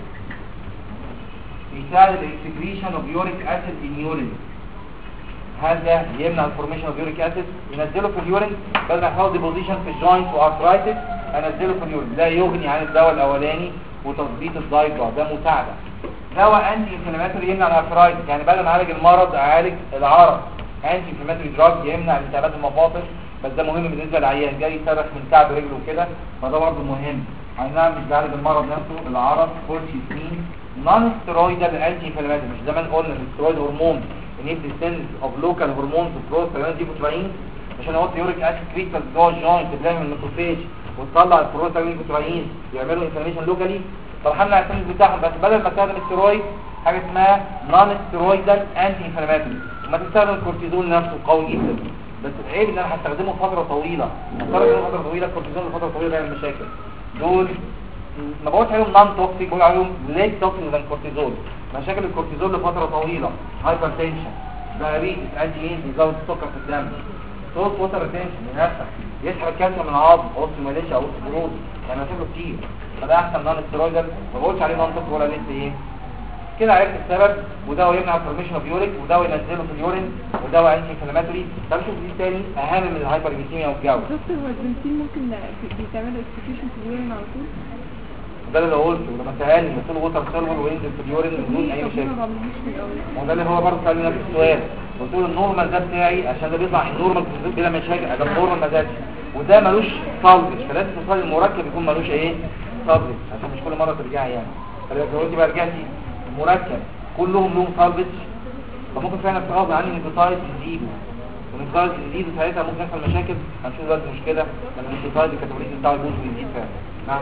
يساعد الاكسكريشن اوف يوريك اسيد ان يورين. هذا يمنع الفورميشن اوف يوريك اسيد ينزله في اليورين بدل ما يحصل ديبوزيشن في الجوينت وارثرايتس انزله في اليورين. ده يغني عن الدواء الاولاني وتظبيط الدايت ده مساعده. دواء انتي انفلاماتوري يمنع الارثرايتس يعني بدل ما اعالج المرض اعالج العرض. انتي انفلاماتوري دراج يمنع التهابات المفاصل بس ده مهم بالنسبه للعيان جاي يصرخ من كعب رجله وكده فده برضه مهم. اي نعم مش بيعالج المرض نفسه العرض كورتي سين نون ستيرويدال انتي انفلاماتوري. مش زمان قلنا الستيرويد هرمون انيبل سيلز اوف لوكال هرمونز بروستاجلاندين ديبوتراين عشان هو يوريك اسيد كريستال جوه الجوينت بتعمل الميكروفيج وتطلع البروستاجلاندين ديبوتراين يعملوا انفلاميشن لوكالي. طرحنا السيلز بتاعهم بس بدل ما استخدم الستيرويد حاجه اسمها نون ستيرويدال انتي انفلاماتوري وما تستخدم الكورتيزون نفسه قوي جدا بس العيب ان انا هستخدمه فتره طويله. فتره طويله الكورتيزون لفتره طويله بيعمل مشاكل. دول ما بقولش عليهم نون توكسيك بقول عليهم ليس توكسيك زي الكورتيزول. مشاكل الكورتيزول لفتره طويله هايبرتنشن دايابيتس انتي بيزود السكر في الدم صوت ووتر ريتنشن ينفع يسحب الكالسيوم من العظم اوستيوماليشيا او اوستيوبروز يعني مشاكله كتير فده احسن نون ستيرويدال. ما بقولش عليه نون توكسيك ولا لسه ايه كده عرفت السبب. ودواء يمنع الفورميشن اوف يوريك ودواء ينزله في اليورين ودواء انتي انفلاماتوري. طب شوف دي تاني اهم من الهايبرجليسيميا والجو. دكتور هو البنزين ممكن بيتعمل اكسكيوشن في اليورين على طول؟ ده اللي قلته لما سألني قلت له ووتر سولفر وينزل في اليورين بدون اي مشاكل. وده اللي هو برضه سألني نفس السؤال قلت له النورمال ده بتاعي عشان ده بيطلع النورمال بلا مشاكل ده النورمال ما زادش وده ملوش سالفج فلازم تصل المركب يكون ملوش ايه سالفج عشان مش كل مره ترجعي يعني. فلو انت بقى رجعتي مركب كلهم لهم سالفج فممكن فعلا تغاضى عني نيكوتايد نجيبه والنيوكليوتايد تزيد وساعتها ممكن يحصل مشاكل. هنشوف دلوقتي مشكله لما النيوكليوتايد الكاتابوليزم بتاعه يبوظ ويزيد فعلا. نعم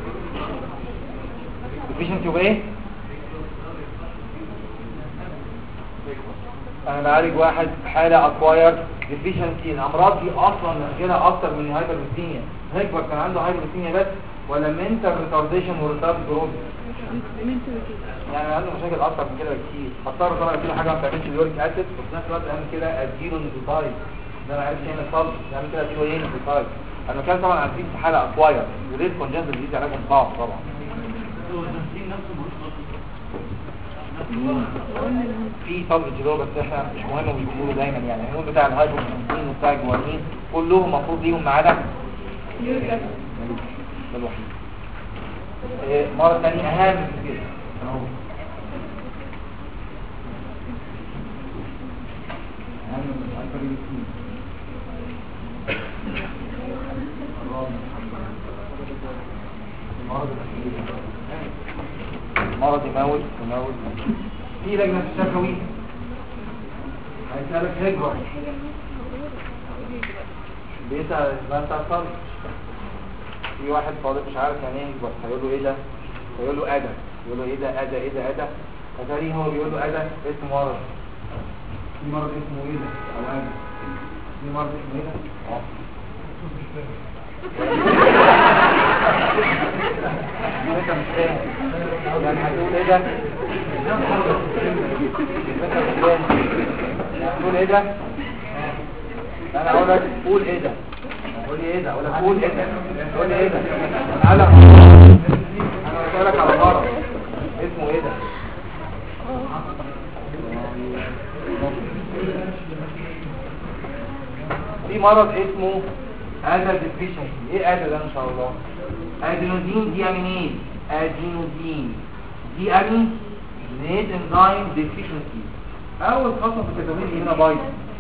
ديفيشنسي وايه؟ انا بعالج واحد حاله اكواير ديفيشنسي. الامراض دي اصلا مشكله اكتر من هايبرليثيميا. هيكبر كان عنده هايبرليثيميا بس ولا منتال ريتارديشن وريتارد جروث؟ يعني عنده مشاكل اكتر من كده بكتير. هضطر طبعا اديله حاجه ما بتعملش اليوريك اسيد وفي نفس الوقت اعمل كده اديله نيوكليوتايد. ده انا عارف هنا صلب اعمل كده اديله ايه نيوكليوتايد. انا كان طبعا عارفين في حاله اكواير وليه الكونجنتال ديزيز علاجهم صعب طبعا. في طلب جلو بس احنا مش مهم ومش بنقوله دايما. يعني الهرمون بتاع الهايبوكسين وبتاع الجوانين كلهم المفروض ليهم معانا ده الوحيد. مرة ثانية اهم من كده اهو اهم من الهايبوكسين مرض يموت في لجنة الشفوي هيسألك هجوة بيسأل ما انت اصلا في واحد طالب مش عارف يعني ايه هجوة هيقول له ايه ده؟ هيقول له ادا يقول له ايه ده ادا ايه ده ادا فتاريه هو بيقول له ادا اسم مرض. في مرض اسمه ايه ده او ادا في مرض اسمه ايه ده؟ انت مش فاهم يعني هتقول ايه ده؟ هتقول ايه ده؟ انا اقول لك قول ايه ده؟ قول لي ايه ده؟ اقول لك قول ايه ده؟ قول لي ايه ده؟ انا بسألك على مرض اسمه ايه ده؟ في مرض اسمه هذا ديفيشنسي. ايه هذا ده ان شاء الله؟ ادينوزين دي امينيز ادينوزين دي امينيز انزيم ديفيشنسي. اول خطوه في الكتابين هنا بايظ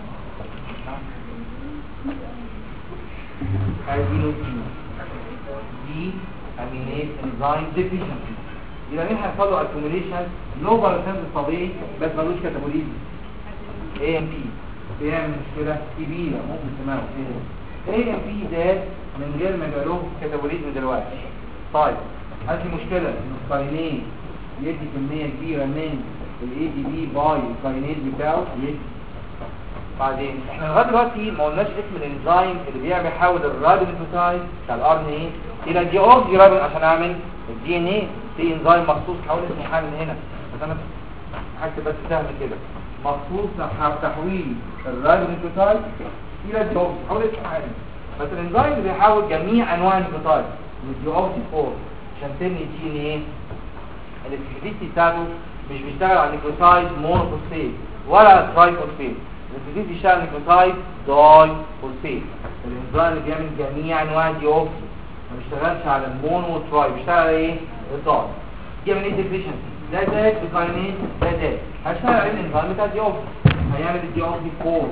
ادينوزين دي امينيز انزيم ديفيشنسي. يبقى مين هيحصل له اكيوميليشن لو بارسنت طبيعي بس ملوش كاتابوليزم اي ام بي بيعمل مشكله كبيره ممكن تسمعوا ايه ام بي زاد من غير ما يبقى له كاتابوليزم دلوقتي. طيب هل في مشكله ان الكاينيز يدي كميه كبيره من الاي دي بي باي الكاينيز بتاعه يدي. بعدين احنا لغايه دلوقتي ما قلناش اسم الانزيم اللي بيعمل يحول الراديوسايت بتاع الار ان اي الى دي اوكسي رابط عشان اعمل الدي ان اي. في انزيم مخصوص حول اسمه حاجه من هنا بس انا هكتب بس سهل كده مخصوص لتحويل الراديوسايت الى دي اوكسي حول اسمه حاجه. بس الانزيم اللي بيحول جميع انواع النيوكليوتايد من دي اوكسي 4 عشان تبني دي ان ايه. الافكتيفيتي بتاعته مش بيشتغل على نيوكليوتايد مونوفوسفيت ولا ترايفوسفيت. الافكتيفيتي بيشتغل على نيوكليوتايد داي فوسفيت. الانزيم اللي بيعمل جميع انواع الدي اوكسي ما بيشتغلش على المونو والتراي بيشتغل على ايه؟ الداي. دي من ايه ديفيشنسي ده زاد بكاينيز ده زاد هيشتغل على الانزيم بتاع الدي اوكسي هيعمل الدي اوكسي 4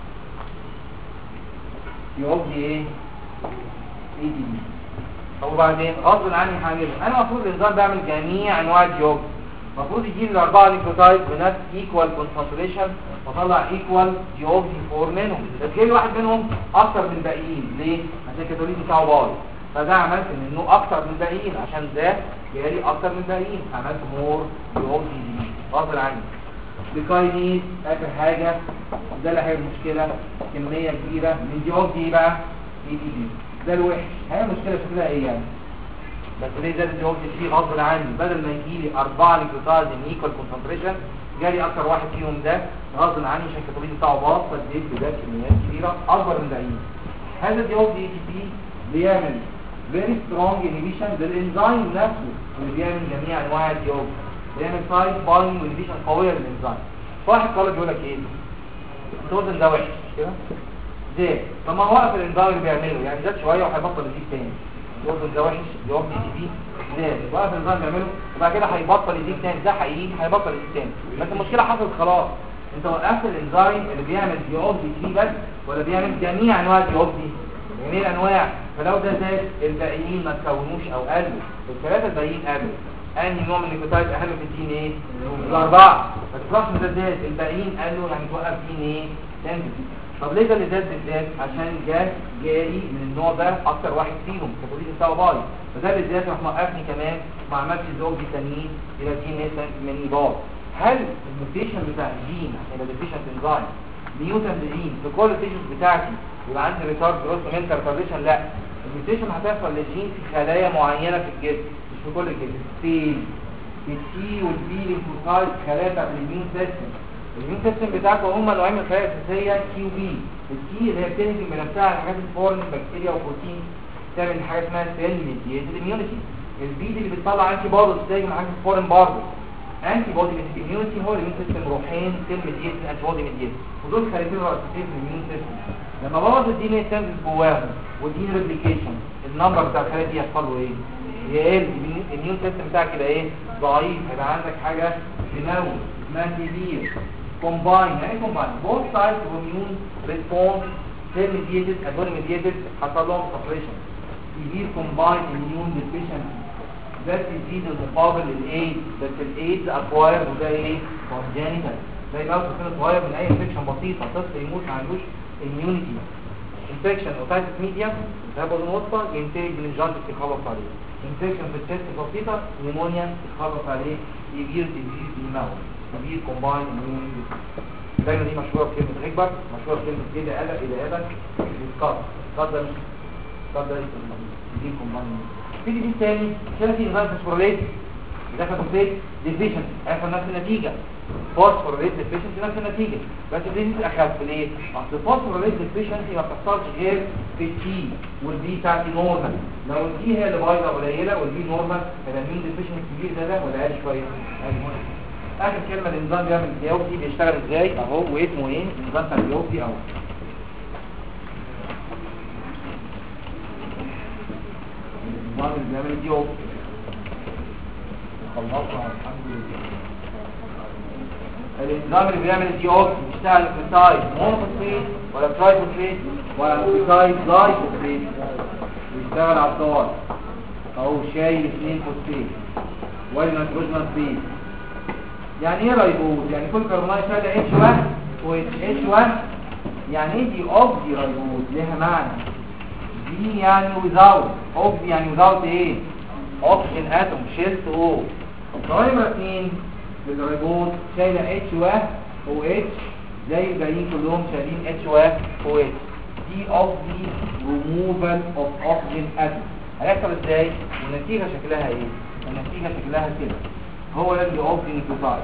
يقضي ايه؟ اي دي بي. وبعدين غصب عني هعمله. انا المفروض الانزيم بيعمل جميع انواع الديوكسي المفروض يجيب الاربعه نيوكليوتايد بنفس ايكوال كونسنتريشن واطلع ايكوال ديوكسي 4 منهم. بس جاي واحد منهم اكتر من الباقيين ليه؟ عشان الكاتاليز بتاعه بايظ. فده عملت انه اكتر من الباقيين عشان ده جالي اكتر من الباقيين عملت مور ديوكسي دي غصب عني. بكاينيز اخر حاجه ده اللي هي المشكله كميه كبيره من ديوكسي بقى اي دي بي. ده الوحش. هي المشكله شكلها ايه يعني؟ بس ليه زاد الديوكسي فيه غصب عني بدل ما يجي لي 4 نيوكليوتايد ان ايكوال كونسنتريشن جالي اكتر واحد فيهم ده غصب عني عشان الكاتاليز بتاعه باظ فاديت بده كميات كبيره اكبر من الباقيين. هذا الديوكسي اي دي بي بيعمل فيري سترونج انهبيشن للانزيم نفسه اللي بيعمل جميع انواع الديوكسي. بيعمل سايد بايند انهبيشن قويه للانزيم. واحد طالب يقول لك ايه؟ الدوزن ده وحش كده زاد. طب ما هو وقف الانزيم اللي بيعمله يعني زاد شويه وهيبطل يزيد تاني. الدوزن ده وحش ديوكسي اي دي بي زاد وقف الانزيم بيعمله وبعد كده هيبطل يزيد تاني. ده حقيقي هيبطل يزيد تاني بس المشكله حصلت خلاص. انت وقفت الانزيم اللي بيعمل ديوكسي دي بس ولا بيعمل جميع انواع الديوكسي جميع الانواع. فلو ده زاد الباقيين ما تكونوش او قلوا الثلاثه الباقيين قلوا. انهي نوع من النيوكليوتايد اهم في الدي ان ايه؟ الاربعه. ما تطلعش من ده زاد الباقيين قالوا يعني توقف دي ان ايه؟ طب ليه ده اللي زاد بالذات؟ عشان جاز جاري من النوع ده اكتر واحد فيهم كبوليس بتاعه باي، فده بالذات راح موقفني كمان ما عملش زوج تانيين الى دي مثلا من بار. هل الموتيشن بتاع الجين عشان يبقى ديفيشنت انزايم ميوتنت جين في كل التيشوز بتاعتي يبقى عندي ريتارد جروث منتال ريتارديشن؟ لا، الموتيشن هتحصل للجين في خلايا معينه في الجسم مش في كل الجسم. في التي والبي ليمفوسايت خلايا بتاعت الاميون سيستم. الاميون سيستم بتاعكم هم نوعين من الخلايا الاساسيه كي وبي. الكي اللي هي بتنتج بنفسها على حاجات الفورن بكتيريا وبروتين تعمل حاجه اسمها سيل ميديتد اميونيتي. البي دي اللي بتطلع انتي بوديز تيجي مع حاجات الفورن برضه. انتي بودي اميونيتي هو الاميون سيستم روحين سيل ميديتد انتي بودي ميديتد، ودول خليتين رئيسيين في الاميون سيستم. لما بوظ الدي ان اي تنزل جواهم والدي ان ريبليكيشن النمبر بتاع الخلايا دي يحصل له ايه؟ يقل. الاميون سيستم بتاعك يبقى ايه؟ ضعيف. هيبقى عندك حاجه تنوي اسمها سيفير كومباين. يعني كومباين بوث سايدز اوف اميون ريسبونس سيل ميديتد ادوار ميديتد حصل لهم سبريشن. سيفير كومباين اميون ديفيشنسي ده تزيد المقابل للايد، بس الايد اكواير وده ايه؟ كونجينيتال. ده يبقى سنه صغير من اي انفكشن بسيطه طفل يموت ما عندوش immunity. infection اوتايتس ميديا ده بدون وصفه ينتج من الجانتس يخلص عليه. infection في التست بسيطه نيمونيا يخلص عليه. يجير ديزيز الموت يجير كومباين immunity. دايما دي مشهوره بكلمه غيبر، مشهوره بكلمه كده قلق الى ابد القدر قدر قدر يجير كومباين. في دي تاني عشان في نظام فوسفوريليت دخل في ديفيشن هيحصل نفس النتيجه. فوسفوريليت ديفيشنسي نفس النتيجه، بس دي اخف ليه؟ اصل الفوسفوريليت ديفيشنسي ما بتحصلش غير في التي والبي بتاعتي نورمال. لو التي هي اللي بايظه قليله والبي نورمال يبقى المين ديفيشنسي كبير ده ولا اقل شويه؟ اخر كلمه الانزيم بيعمل ديوكسي بيشتغل ازاي اهو واسمه ايه؟ الانزيم بتاع الديوكسي اهو. الانزيم اللي بيعمل ديوكسي خلصنا الحمد لله. الانزيم اللي بيعمل الديوكسي بيشتغل في سايد مونوفوسفيت ولا ترايفوسفيت ولا سايد لايفوسفيت؟ بيشتغل على الطوال اهو شايل 2 فوسفيت والنيتروجين فيت. يعني ايه رايبوز؟ يعني كل كربونات شايله اتش 1 و اتش 1. يعني ايه دي اوف دي رايبوز؟ ليها معنى. دي يعني ويزاوت، اوف يعني ويزاوت ايه؟ اوكسجين اتوم شيلت او. نمرة 2 الرايبوز شايله اتش 1 و اتش زي الباقيين كلهم شايلين اتش 1 و اتش. دي اوف دي ريموفال اوف اوكسجين اتوم. هيحصل ازاي؟ والنتيجه شكلها ايه؟ النتيجه شكلها كده. هو ده اللي اوف دي نيوكليوتايد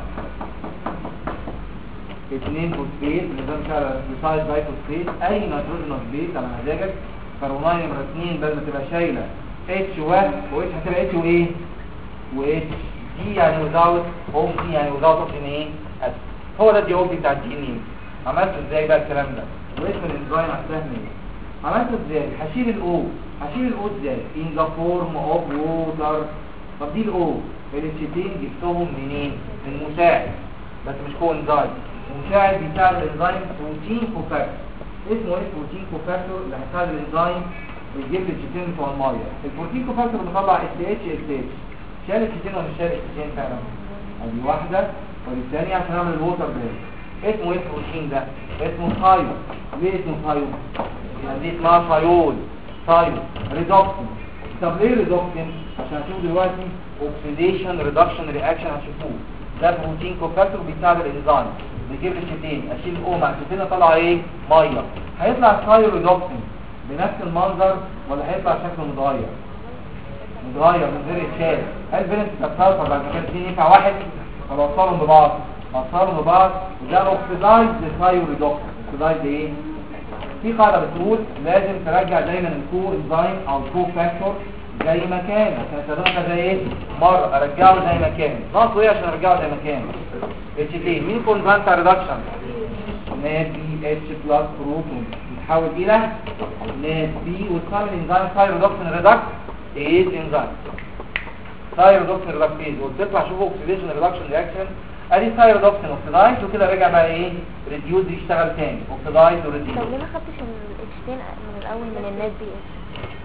2 فوسفيت نظام شغال نيوكليوتايد باي فوسفيت. اي نيتروجين بيز على مزاجك كربونايه نمره 2 بدل ما تبقى شايله اتش 1 و اتش هتبقى اتش وايه؟ و اتش. دي يعني وزاوت اوف دي يعني وزاوت اوكسجين ايه؟ هو ده الدي اوف دي بتاع الدي ان ايه. عملت ازاي بقى الكلام ده؟ واسم الانزيم على السهم ايه؟ عملته ازاي؟ هشيل الاو. هشيل الاو ازاي؟ in the form of water. طب دي الاو الاتشتين جبتهم منين؟ من مساعد بس مش كو انزيم. المساعد بيساعد الانزيم بروتين كوفاكتور. اسمه ايه بروتين كوفاكتور اللي هيساعد الانزيم يجيب الاتشتين بتوع الميه. البروتين كوفاكتور بيطلع اس اتش اس اتش. شال الاتشتين ولا مش شال الاتشتين فعلا؟ ادي واحده والثانيه عشان اعمل الووتر ده. اسمه ايه البروتين ده؟ اسمه ثايو. ليه اسمه ثايو؟ دي اسمها ثايول. ثايو ريدوكسين. طب ليه ريدوكسين؟ عشان هتشوفوا دلوقتي اوكسيديشن ريدكشن رياكشن هتشوفوه. ده بروتين كوفاكتور بيساعد الانزيم بيجيب الشتين. اشيل او مع الشتين طلع ايه؟ ميه. هيطلع ثايو ريدوكسين بنفس المنظر ولا هيطلع شكله متغير؟ متغير من غير اتشال. هل البنت بتتكسر بعد كده الاثنين ينفع واحد؟ فبوصلهم ببعض. وصلهم ببعض وده اوكسيدايز ثايو ريدوكسين. اوكسيدايز ايه؟ في قاعده بتقول لازم ترجع دايما الكو انزيم او الكو فاكتور زي ما كان عشان استخدمها زي ايه؟ مره ارجعه زي ما كان. ناقصه ايه عشان ارجعه زي ما كان؟ اتش تي. مين كون بتاع ريدكشن؟ نات بي اتش بلس بروتون يتحول الى نات بي وتعمل انزيم ثايو ريدكشن ريدكت ايز انزيم ثايو ريدكشن ريدكتيز وتطلع شوفوا اوكسيديشن ريدكشن رياكشن. ادي ثايو ريدكشن اوكسيدايز وكده رجع بقى ايه؟ ريديوز يشتغل تاني اوكسيدايز وريديوز. طب ليه ما خدتش الاتشتين من الاول من الناس دي؟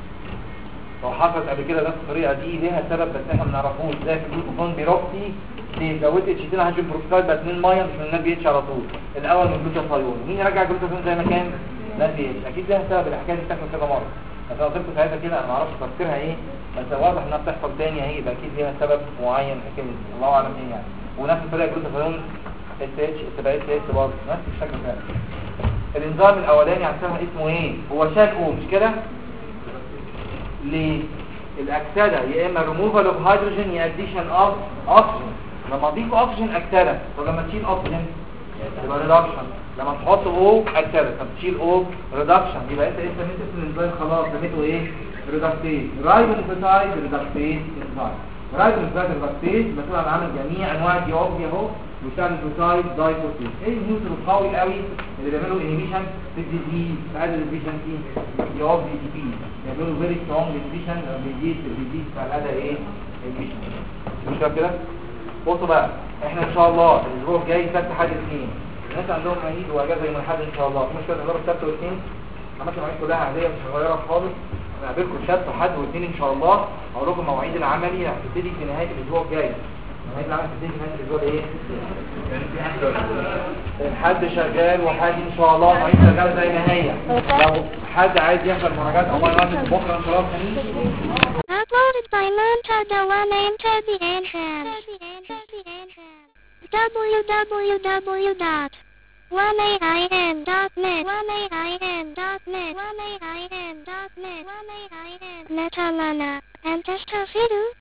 لو حصلت قبل كده نفس الطريقه دي ليها سبب بس احنا ما نعرفوش. زي في الجلوكوفون بيروكسي ليه زودت اتشيتين هيدروجين بروكسيد بقت من ميه مش من الناد بي اتش على طول الاول من جلوتاثيون. مين يرجع جلوتاثيون زي ما كان؟ ناد بي اتش. اكيد لها سبب الحكايه دي بتحصل كذا مره، بس انا قلت لكم ساعتها كده انا ما اعرفش تفسيرها ايه، بس واضح انها بتحصل تاني اهي، يبقى اكيد ليها سبب معين حكايه الله اعلم ايه يعني. ونفس الطريقه جلوتاثيون اس اتش تبقى اس اتش برضه نفس الشكل ده. الانزيم الاولاني عارفها اسمه ايه؟ هو شال او مش كده؟ ليه؟ الاكسده يا اما ريموفال اوف هيدروجين يا اديشن اوف اوكسجين. لما اضيف اوكسجين اكسده، طب لما تشيل اوكسجين يبقى ريدكشن. لما تحط او اكسده، طب تشيل او ريدكشن. يبقى انت سميت الانزيم خلاص سميته ايه؟ ريدكتيز. رايبونوكليوتايد ريدكتيز انزيم. رايبونوكليوتايد ريدكتيز مسؤول عن عمل جميع انواع الدي او بي اهو، بيشتغل الجلوتايد دايفوسفيت. ايه النيوترو القوي قوي اللي بيعملوا انهبيشن في الديزيز بعد الافيشنسي دي او بي دي بي، بيعملوا فيري سترونج انهبيشن بيزيد الديزيز بتاع الاداء ايه؟ انهبيشن. مش كده؟ بصوا بقى احنا ان شاء الله الاسبوع الجاي سبت حد اثنين، الناس عندهم عيد واجازه يوم الاحد ان شاء الله، مش كده نضرب سبت واثنين، عملت المواعيد كلها عاديه مش صغيره خالص. انا هقابلكم سبت وحد واثنين ان شاء الله، هقول لكم مواعيد العملي هتبتدي في نهايه الاسبوع الجاي. مواعيد العمل هتبتدي في نهايه الاسبوع ايه؟ الحد شغال وحد ان شاء الله مواعيد شغاله زي ما هي. لو حد عايز يحضر مراجعات او مراجعات بكره ان شاء الله الخميس. Uploaded by Montada One into the entrance. www.1ain.net Metalana and Testafidu